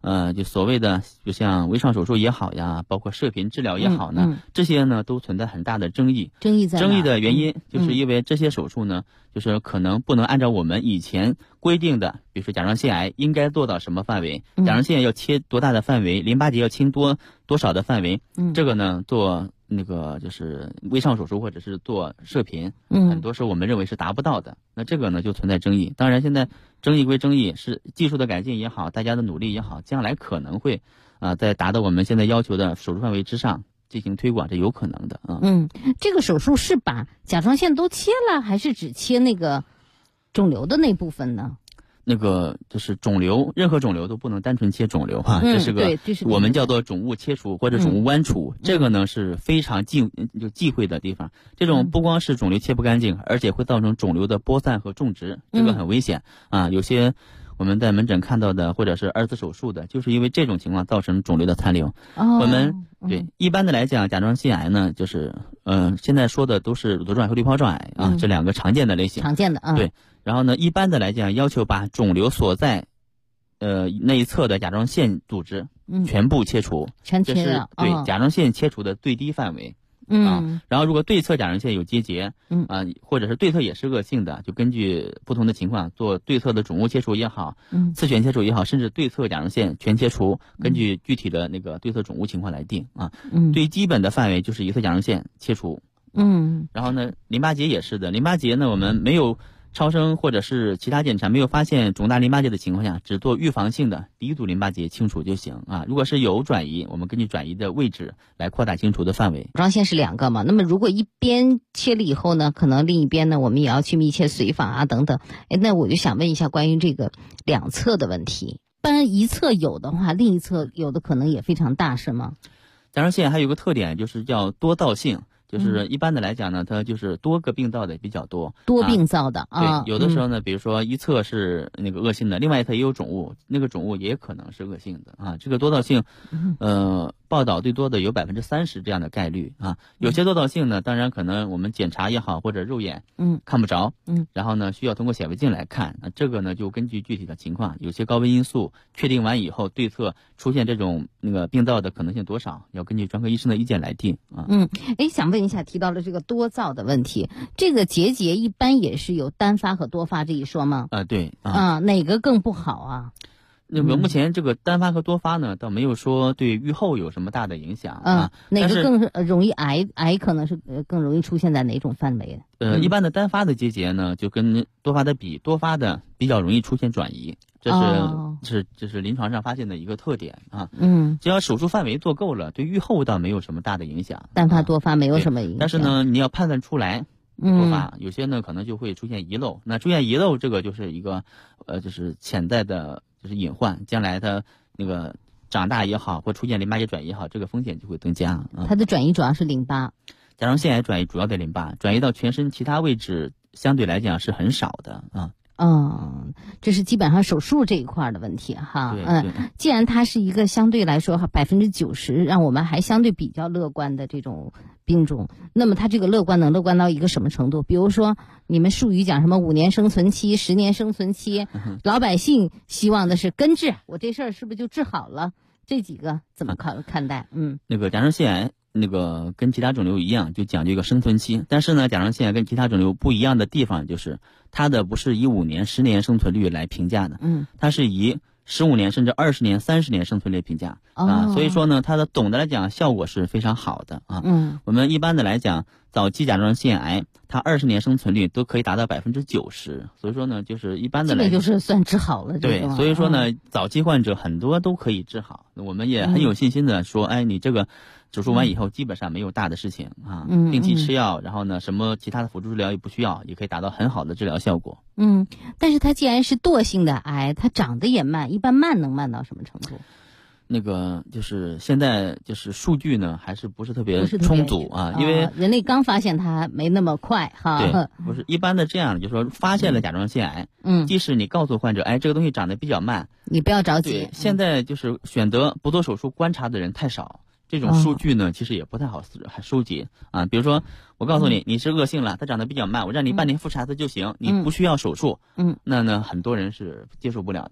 就所谓的就像微创手术也好呀，包括射频治疗也好呢，这些呢都存在很大的争议。 争议在哪？ 争议的原因就是因为这些手术呢，就是可能不能按照我们以前规定的，比如说甲状腺癌应该做到什么范围，甲状腺要切多大的范围，淋巴结要清多少的范围，这个呢做那个就是微创手术或者是做射频，很多时候我们认为是达不到的。那这个呢就存在争议。当然现在争议归争议，是技术的改进也好，大家的努力也好，将来可能会在达到我们现在要求的手术范围之上进行推广，这有可能的啊。 这个手术是把甲状腺都切了，还是只切那个肿瘤的那部分呢？ 那个就是肿瘤，任何肿瘤都不能单纯切肿瘤哈，这是个我们叫做肿物切除或者肿物剜除，这个呢是非常忌讳的地方。这种不光是肿瘤切不干净，而且会造成肿瘤的播散和种植，这个很危险啊。有些我们在门诊看到的或者是二次手术的，就是因为这种情况造成肿瘤的残留。我们一般的来讲，甲状腺癌呢，就是现在说的都是乳头状癌和滤泡状癌啊，这两个常见的类型。 常见的啊。 对。然后呢，一般的来讲，要求把肿瘤所在那一侧的甲状腺组织全部切除， 全切了， 这是对甲状腺切除的最低范围。然后如果对侧甲状腺有结节，或者是对侧也是恶性的，就根据不同的情况做对侧的肿物切除也好，次全切除也好，甚至对侧甲状腺全切除，根据具体的那个对侧肿物情况来定啊。最基本的范围就是一侧甲状腺切除。然后呢，淋巴结也是的，淋巴结呢我们没有超声或者是其他检查没有发现肿大淋巴结的情况下，只做预防性的第一组淋巴结清除就行啊。如果是有转移，我们根据转移的位置来扩大清除的范围。 甲状腺是2个嘛，那么如果一边切了以后呢，可能另一边呢我们也要去密切随访啊等等。那我就想问一下关于这个两侧的问题，不然一侧有的话，另一侧有的可能也非常大，是吗？ 甲状腺还有一个特点就是叫多灶性。就是一般的来讲呢，它就是多个病灶的比较多， 多病灶的对，有的时候呢，比如说一侧是那个恶性的，另外一侧也有肿物，那个肿物也可能是恶性的啊。这个多灶性，报道最多的有30%这样的概率啊。有些多灶性呢，当然可能我们检查也好，或者肉眼看不着，然后呢需要通过显微镜来看。那这个呢就根据具体的情况，有些高危因素确定完以后，对侧出现这种那个病灶的可能性多少，要根据专科医生的意见来定啊。 想问一下，提到了这个多灶的问题，这个结节一般也是有单发和多发这一说吗？ 对哪个更不好啊？ 那个目前这个单发和多发呢，倒没有说对预后有什么大的影响哪个更容易癌可能是更容易出现在哪种范围？ 一般的单发的结节呢，就跟多发的比，多发的比较容易出现转移，这是临床上发现的一个特点啊。只要手术范围做够了，对预后倒没有什么大的影响。 单发多发没有什么影响， 但是呢，你要判断出来。多发有些呢可能就会出现遗漏，那出现遗漏这个就是一个就是潜在的就是隐患，将来它那个长大也好，或出现淋巴结转移也好，这个风险就会增加。 它的转移主要是淋巴， 甲状腺癌转移主要在淋巴，转移到全身其他位置相对来讲是很少的啊。 这是基本上手术这一块的问题哈。既然它是一个相对来说90%让我们还相对比较乐观的这种病种，那么它这个乐观能乐观到一个什么程度？比如说你们术语讲什么5年生存期、10年生存期，老百姓希望的是根治，我这事儿是不是就治好了？这几个怎么看待？ 那个甲状腺癌那个跟其他肿瘤一样，就讲究一个生存期。但是呢，甲状腺癌跟其他肿瘤不一样的地方就是，它的不是以5年、10年生存率来评价的，它是以15年甚至20年、30年生存率评价所以说呢，它的总的来讲效果是非常好的啊。我们一般的来讲，早期甲状腺癌它20年生存率都可以达到90%，所以说呢，就是一般的来讲， 基本就是算治好了。 对，所以说呢，早期患者很多都可以治好，我们也很有信心的说，你这个手术完以后基本上没有大的事情啊，定期吃药，然后呢，什么其他的辅助治疗也不需要，也可以达到很好的治疗效果。 但是它既然是惰性的癌，它长得也慢，一般能慢到什么程度？ 那个就是现在就是数据呢，还是不是特别充足啊？因为人类刚发现它没那么快哈。 对，不是一般的这样，就是说发现了甲状腺癌，即使你告诉患者，这个东西长得比较慢， 你不要着急。 现在就是选择不做手术观察的人太少。这种数据呢，其实也不太好收集啊。比如说，我告诉你，你是恶性了，它长得比较慢，我让你半年复查一次就行，你不需要手术。那呢，很多人是接受不了的。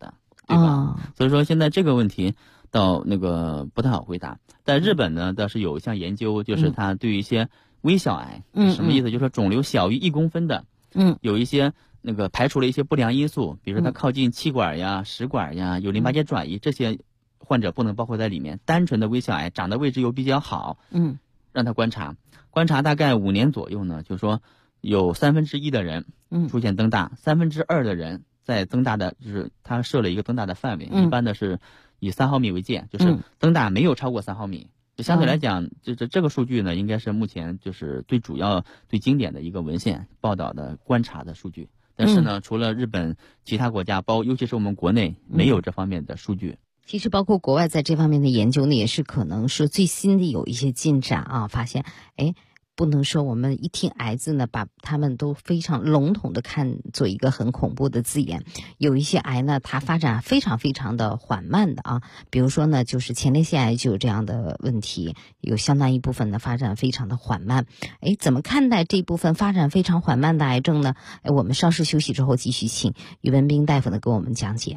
对吧？所以说现在这个问题到不太好回答。在日本呢，倒是有一项研究，就是它对于一些微小癌，什么意思？就是说肿瘤小于1公分的，有一些排除了一些不良因素，比如说它靠近气管呀、食管呀，有淋巴结转移，这些患者不能包括在里面。单纯的微小癌长的位置又比较好，让他观察大概5年左右呢，就是说有1/3的人出现增大，2/3的人在增大的，就是他设了一个增大的范围，一般的是以3毫米为界，就是增大没有超过3毫米。就相对来讲，就是这个数据呢，应该是目前就是最主要、最经典的一个文献报道的观察的数据。但是呢，除了日本，其他国家尤其是我们国内没有这方面的数据。 其实包括国外在这方面的研究呢，也是可能是最新的有一些进展啊，发现不能说我们一听癌字呢，把他们都非常笼统的看作一个很恐怖的字眼。有一些癌呢，它发展非常非常的缓慢的啊，比如说呢，就是前列腺癌就有这样的问题，有相当一部分呢发展非常的缓慢。怎么看待这部分发展非常缓慢的癌症呢？我们稍事休息之后继续请于文彬大夫呢给我们讲解。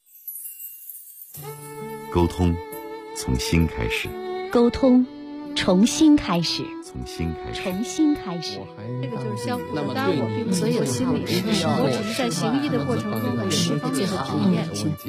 沟通从心开始， 沟通重新开始， 从心开始， 重新开始。 这个就是相互的搭伙，并所有心理师，我只是在行医的过程中的释放最好体验。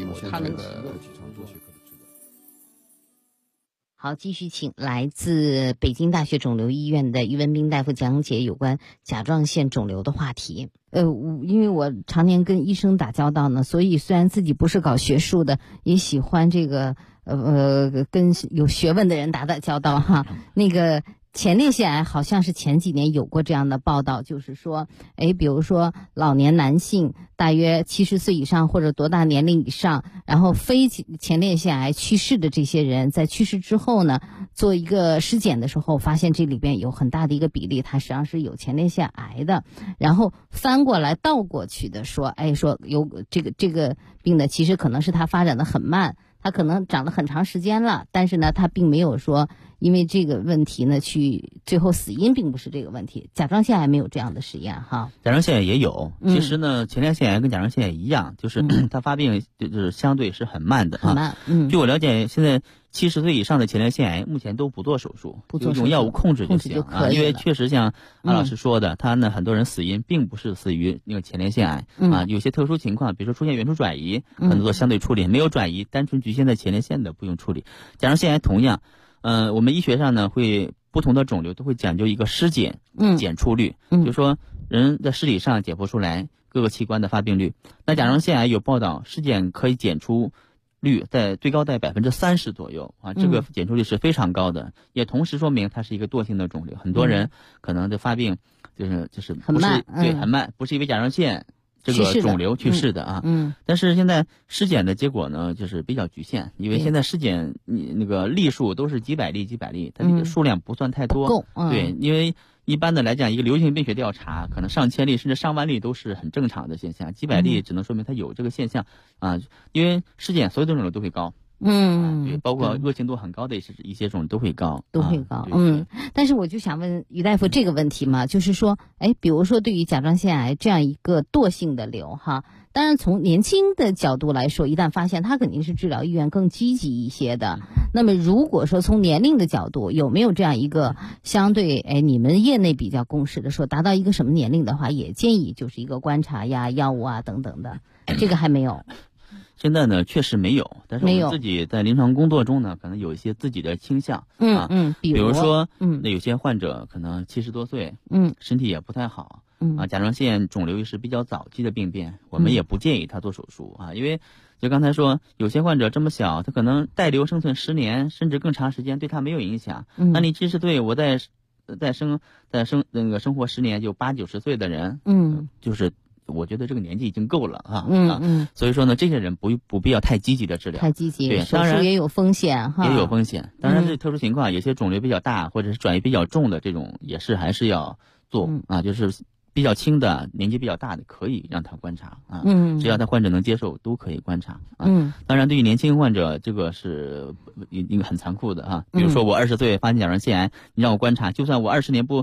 好，继续请来自北京大学肿瘤医院的于文彬大夫讲解有关甲状腺肿瘤的话题。因为我常年跟医生打交道呢，所以虽然自己不是搞学术的，也喜欢这个跟有学问的人打打交道哈。前列腺癌好像是前几年有过这样的报道，就是说比如说老年男性大约70岁以上或者多大年龄以上，然后非前列腺癌去世的这些人，在去世之后呢，做一个尸检的时候发现这里边有很大的一个比例它实际上是有前列腺癌的，然后翻过来倒过去的说说有这个病呢，其实可能是它发展的很慢，它可能长了很长时间了，但是呢它并没有说因为这个问题呢去最后死因并不是这个问题。甲状腺癌没有这样的实验哈。 甲状腺癌也有，其实呢前列腺癌跟甲状腺癌一样，就是它发病就是相对是很慢的，很慢。据我了解，现在70岁以上的前列腺癌目前都不做手术，用药物控制就行啊。因为确实像安老师说的，他呢很多人死因并不是死于那个前列腺癌啊，有些特殊情况，比如说出现原处转移，可能做相对处理；没有转移，单纯局限在前列腺的不用处理。甲状腺癌同样，我们医学上呢会不同的肿瘤都会讲究一个尸检检出率，就是说人在尸体上检剖出来各个器官的发病率。那甲状腺癌有报道，尸检可以检出率最高在30%左右啊，这个检出率是非常高的，也同时说明它是一个惰性的肿瘤。很多人可能的发病就是很慢， 对，很慢，不是因为甲状腺这个肿瘤去世的啊。但是现在尸检的结果呢，就是比较局限，因为现在尸检那个例数都是几百例，它这个数量不算太多。对，因为一般的来讲，一个流行病学调查可能上千例甚至上万例都是很正常的现象，几百例只能说明它有这个现象啊。因为尸检所有的肿瘤都会高。对，包括恶性度很高的一些种都会高， 但是我就想问于大夫这个问题嘛，就是说，比如说对于甲状腺癌这样一个惰性的瘤哈，当然从年轻的角度来说，一旦发现它肯定是治疗意愿更积极一些的。那么如果说从年龄的角度，有没有这样一个相对你们业内比较共识的说，达到一个什么年龄的话，也建议就是一个观察呀、药物啊等等的，这个还没有。 现在呢确实没有，但是我们自己在临床工作中呢，可能有一些自己的倾向比如说那有些患者可能70多岁，身体也不太好，甲状腺肿瘤是比较早期的病变，我们也不建议他做手术啊，因为就刚才说有些患者这么小，他可能带瘤生存10年甚至更长时间，对他没有影响。那你70岁，我在生活10年就80、90岁的人，就是我觉得这个年纪已经够了所以说呢，这些人不必要太积极的治疗， 太积极， 对， 手术也有风险哈， 也有风险。当然，这特殊情况，有些肿瘤比较大或者是转移比较重的这种，还是要做就是比较轻的、年纪比较大的，可以让他观察只要他患者能接受，都可以观察当然，对于年轻患者，这个是一个很残酷的比如说我20岁发现甲状腺癌，你让我观察，就算我20年不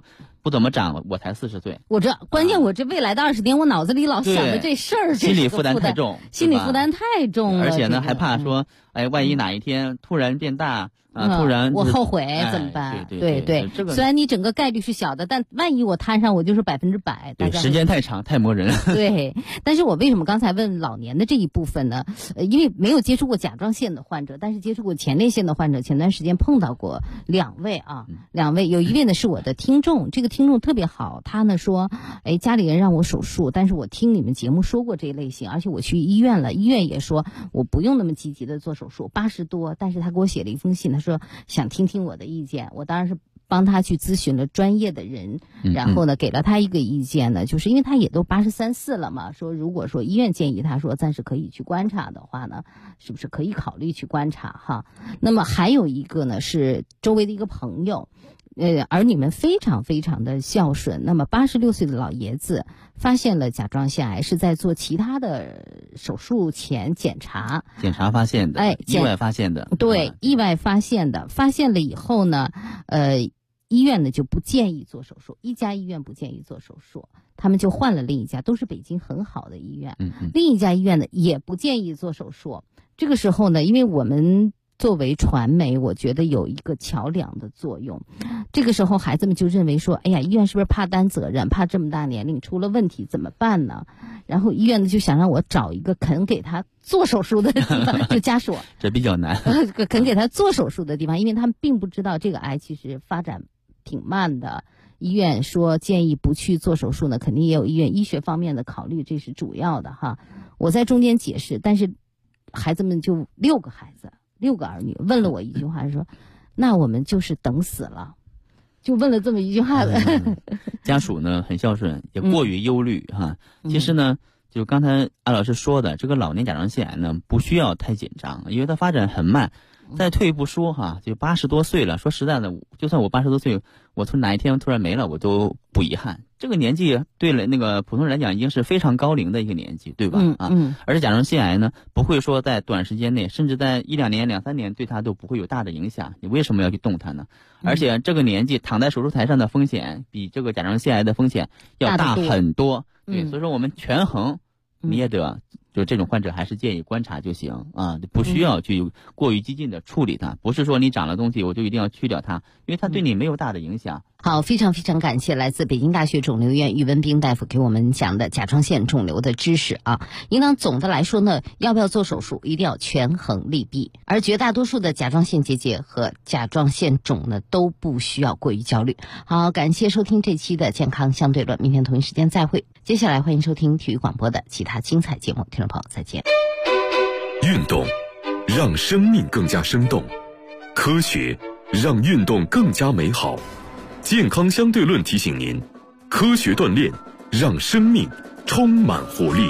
不怎么长，我才40岁。 我这关键，我这未来的20年，我脑子里老想着这事儿， 心理负担太重， 心理负担太重了。 而且呢，还怕说，万一哪一天突然变大。突然我后悔怎么办？ 对，这个虽然你整个概率是小的，但万一我摊上，我就是100%。 对，时间太长，太磨人。 对，但是我为什么刚才问老年的这一部分呢？因为没有接触过甲状腺的患者，但是接触过前列腺的患者。前段时间碰到过2位啊，2位，有一位呢是我的听众，这个听众特别好，他呢说，家里人让我手术，但是我听你们节目说过这一类型，而且我去医院了，医院也说我不用那么积极的做手术，80多，但是他给我写了一封信，他说想听听我的意见，我当然是帮他去咨询了专业的人，然后呢给了他一个意见呢，就是因为他也都83、84了嘛，说如果说医院建议他说暂时可以去观察的话呢，是不是可以考虑去观察哈？那么还有一个呢是周围的一个朋友，儿女们非常非常的孝顺，那么86岁的老爷子发现了甲状腺癌，是在做其他的手术前检查发现的，意外发现的。 对，意外发现的，发现了以后呢，医院呢就不建议做手术，一家医院不建议做手术，他们就换了另一家，都是北京很好的医院。另一家医院呢也不建议做手术。这个时候呢，因为我们作为传媒，我觉得有一个桥梁的作用。这个时候孩子们就认为说，哎呀，医院是不是怕担责任，怕这么大年龄出了问题怎么办呢？然后医院呢就想让我找一个肯给他做手术的地方，就家属这比较难肯给他做手术的地方，因为他们并不知道这个癌其实发展挺慢的。医院说建议不去做手术呢，肯定也有医院医学方面的考虑，这是主要的哈。我在中间解释，但是孩子们就6个孩子，6个儿女问了我一句话，说那我们就是等死了，就问了这么一句话。 家属呢很孝顺，也过于忧虑哈。其实呢，就刚才安老师说的，这个老年甲状腺癌呢不需要太紧张，因为它发展很慢。再退一步说哈，就80多岁了，说实在的，就算我80多岁，我从哪一天突然没了，我都不遗憾。这个年纪对了那个普通人来讲已经是非常高龄的一个年纪，对吧？而且甲状腺癌呢不会说在短时间内，甚至在1-2年、2-3年对它都不会有大的影响。你为什么要去动它呢？而且这个年纪躺在手术台上的风险比这个甲状腺癌的风险要大很多。对，所以说我们权衡，你也得。就这种患者还是建议观察就行啊，不需要去过于激进的处理它，不是说你长了东西我就一定要去掉它，因为它对你没有大的影响。 好，非常非常感谢来自北京大学肿瘤院于文斌大夫给我们讲的甲状腺肿瘤的知识啊。应当总的来说呢，要不要做手术一定要权衡利弊，而绝大多数的甲状腺结节和甲状腺肿呢都不需要过于焦虑。好，感谢收听这期的健康相对论，明天同一时间再会。接下来欢迎收听体育广播的其他精彩节目，听众朋友再见。 运动让生命更加生动，科学让运动更加美好。健康相对论提醒您，科学锻炼让生命充满活力。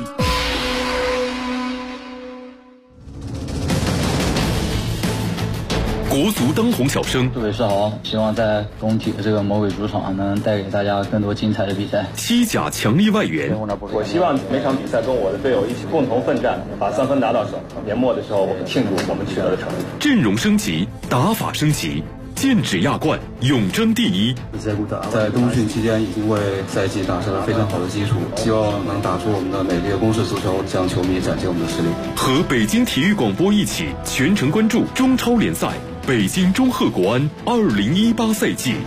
国足当红小生， 各位是好，希望在工体的这个魔鬼主场能带给大家更多精彩的比赛。 西甲强力外援， 我希望每场比赛跟我的队友一起共同奋战，把3分拿到手。年末的时候，我们庆祝我们取得的成绩。 阵容升级，打法升级，剑指亚冠，永争第一。 在冬训期间已经为赛季打下了非常好的基础，希望能打出我们的美丽的攻势足球，向球迷展现我们的实力。 和北京体育广播一起全程关注中超联赛北京中赫国安2018赛季。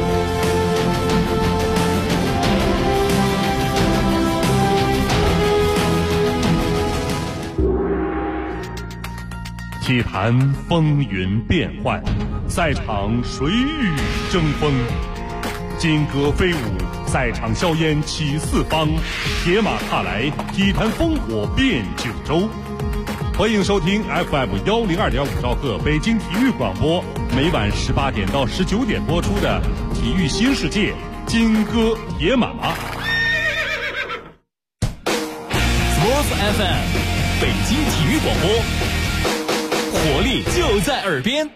体坛风云变幻，赛场水雨争锋，金戈飞舞，赛场硝烟起四方，铁马踏来，体坛烽火遍九州。欢迎收听 FM 102.5兆赫北京体育广播，每晚18点到19点播出的《体育新世界》金戈铁马。 Sports FM 北京体育广播，活力就在耳边。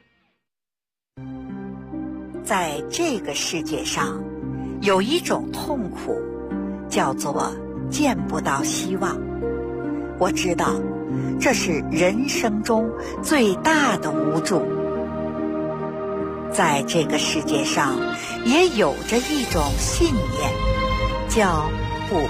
在这个世界上，有一种痛苦，叫做见不到希望。我知道，这是人生中最大的无助。 在这个世界上也有着一种信念，叫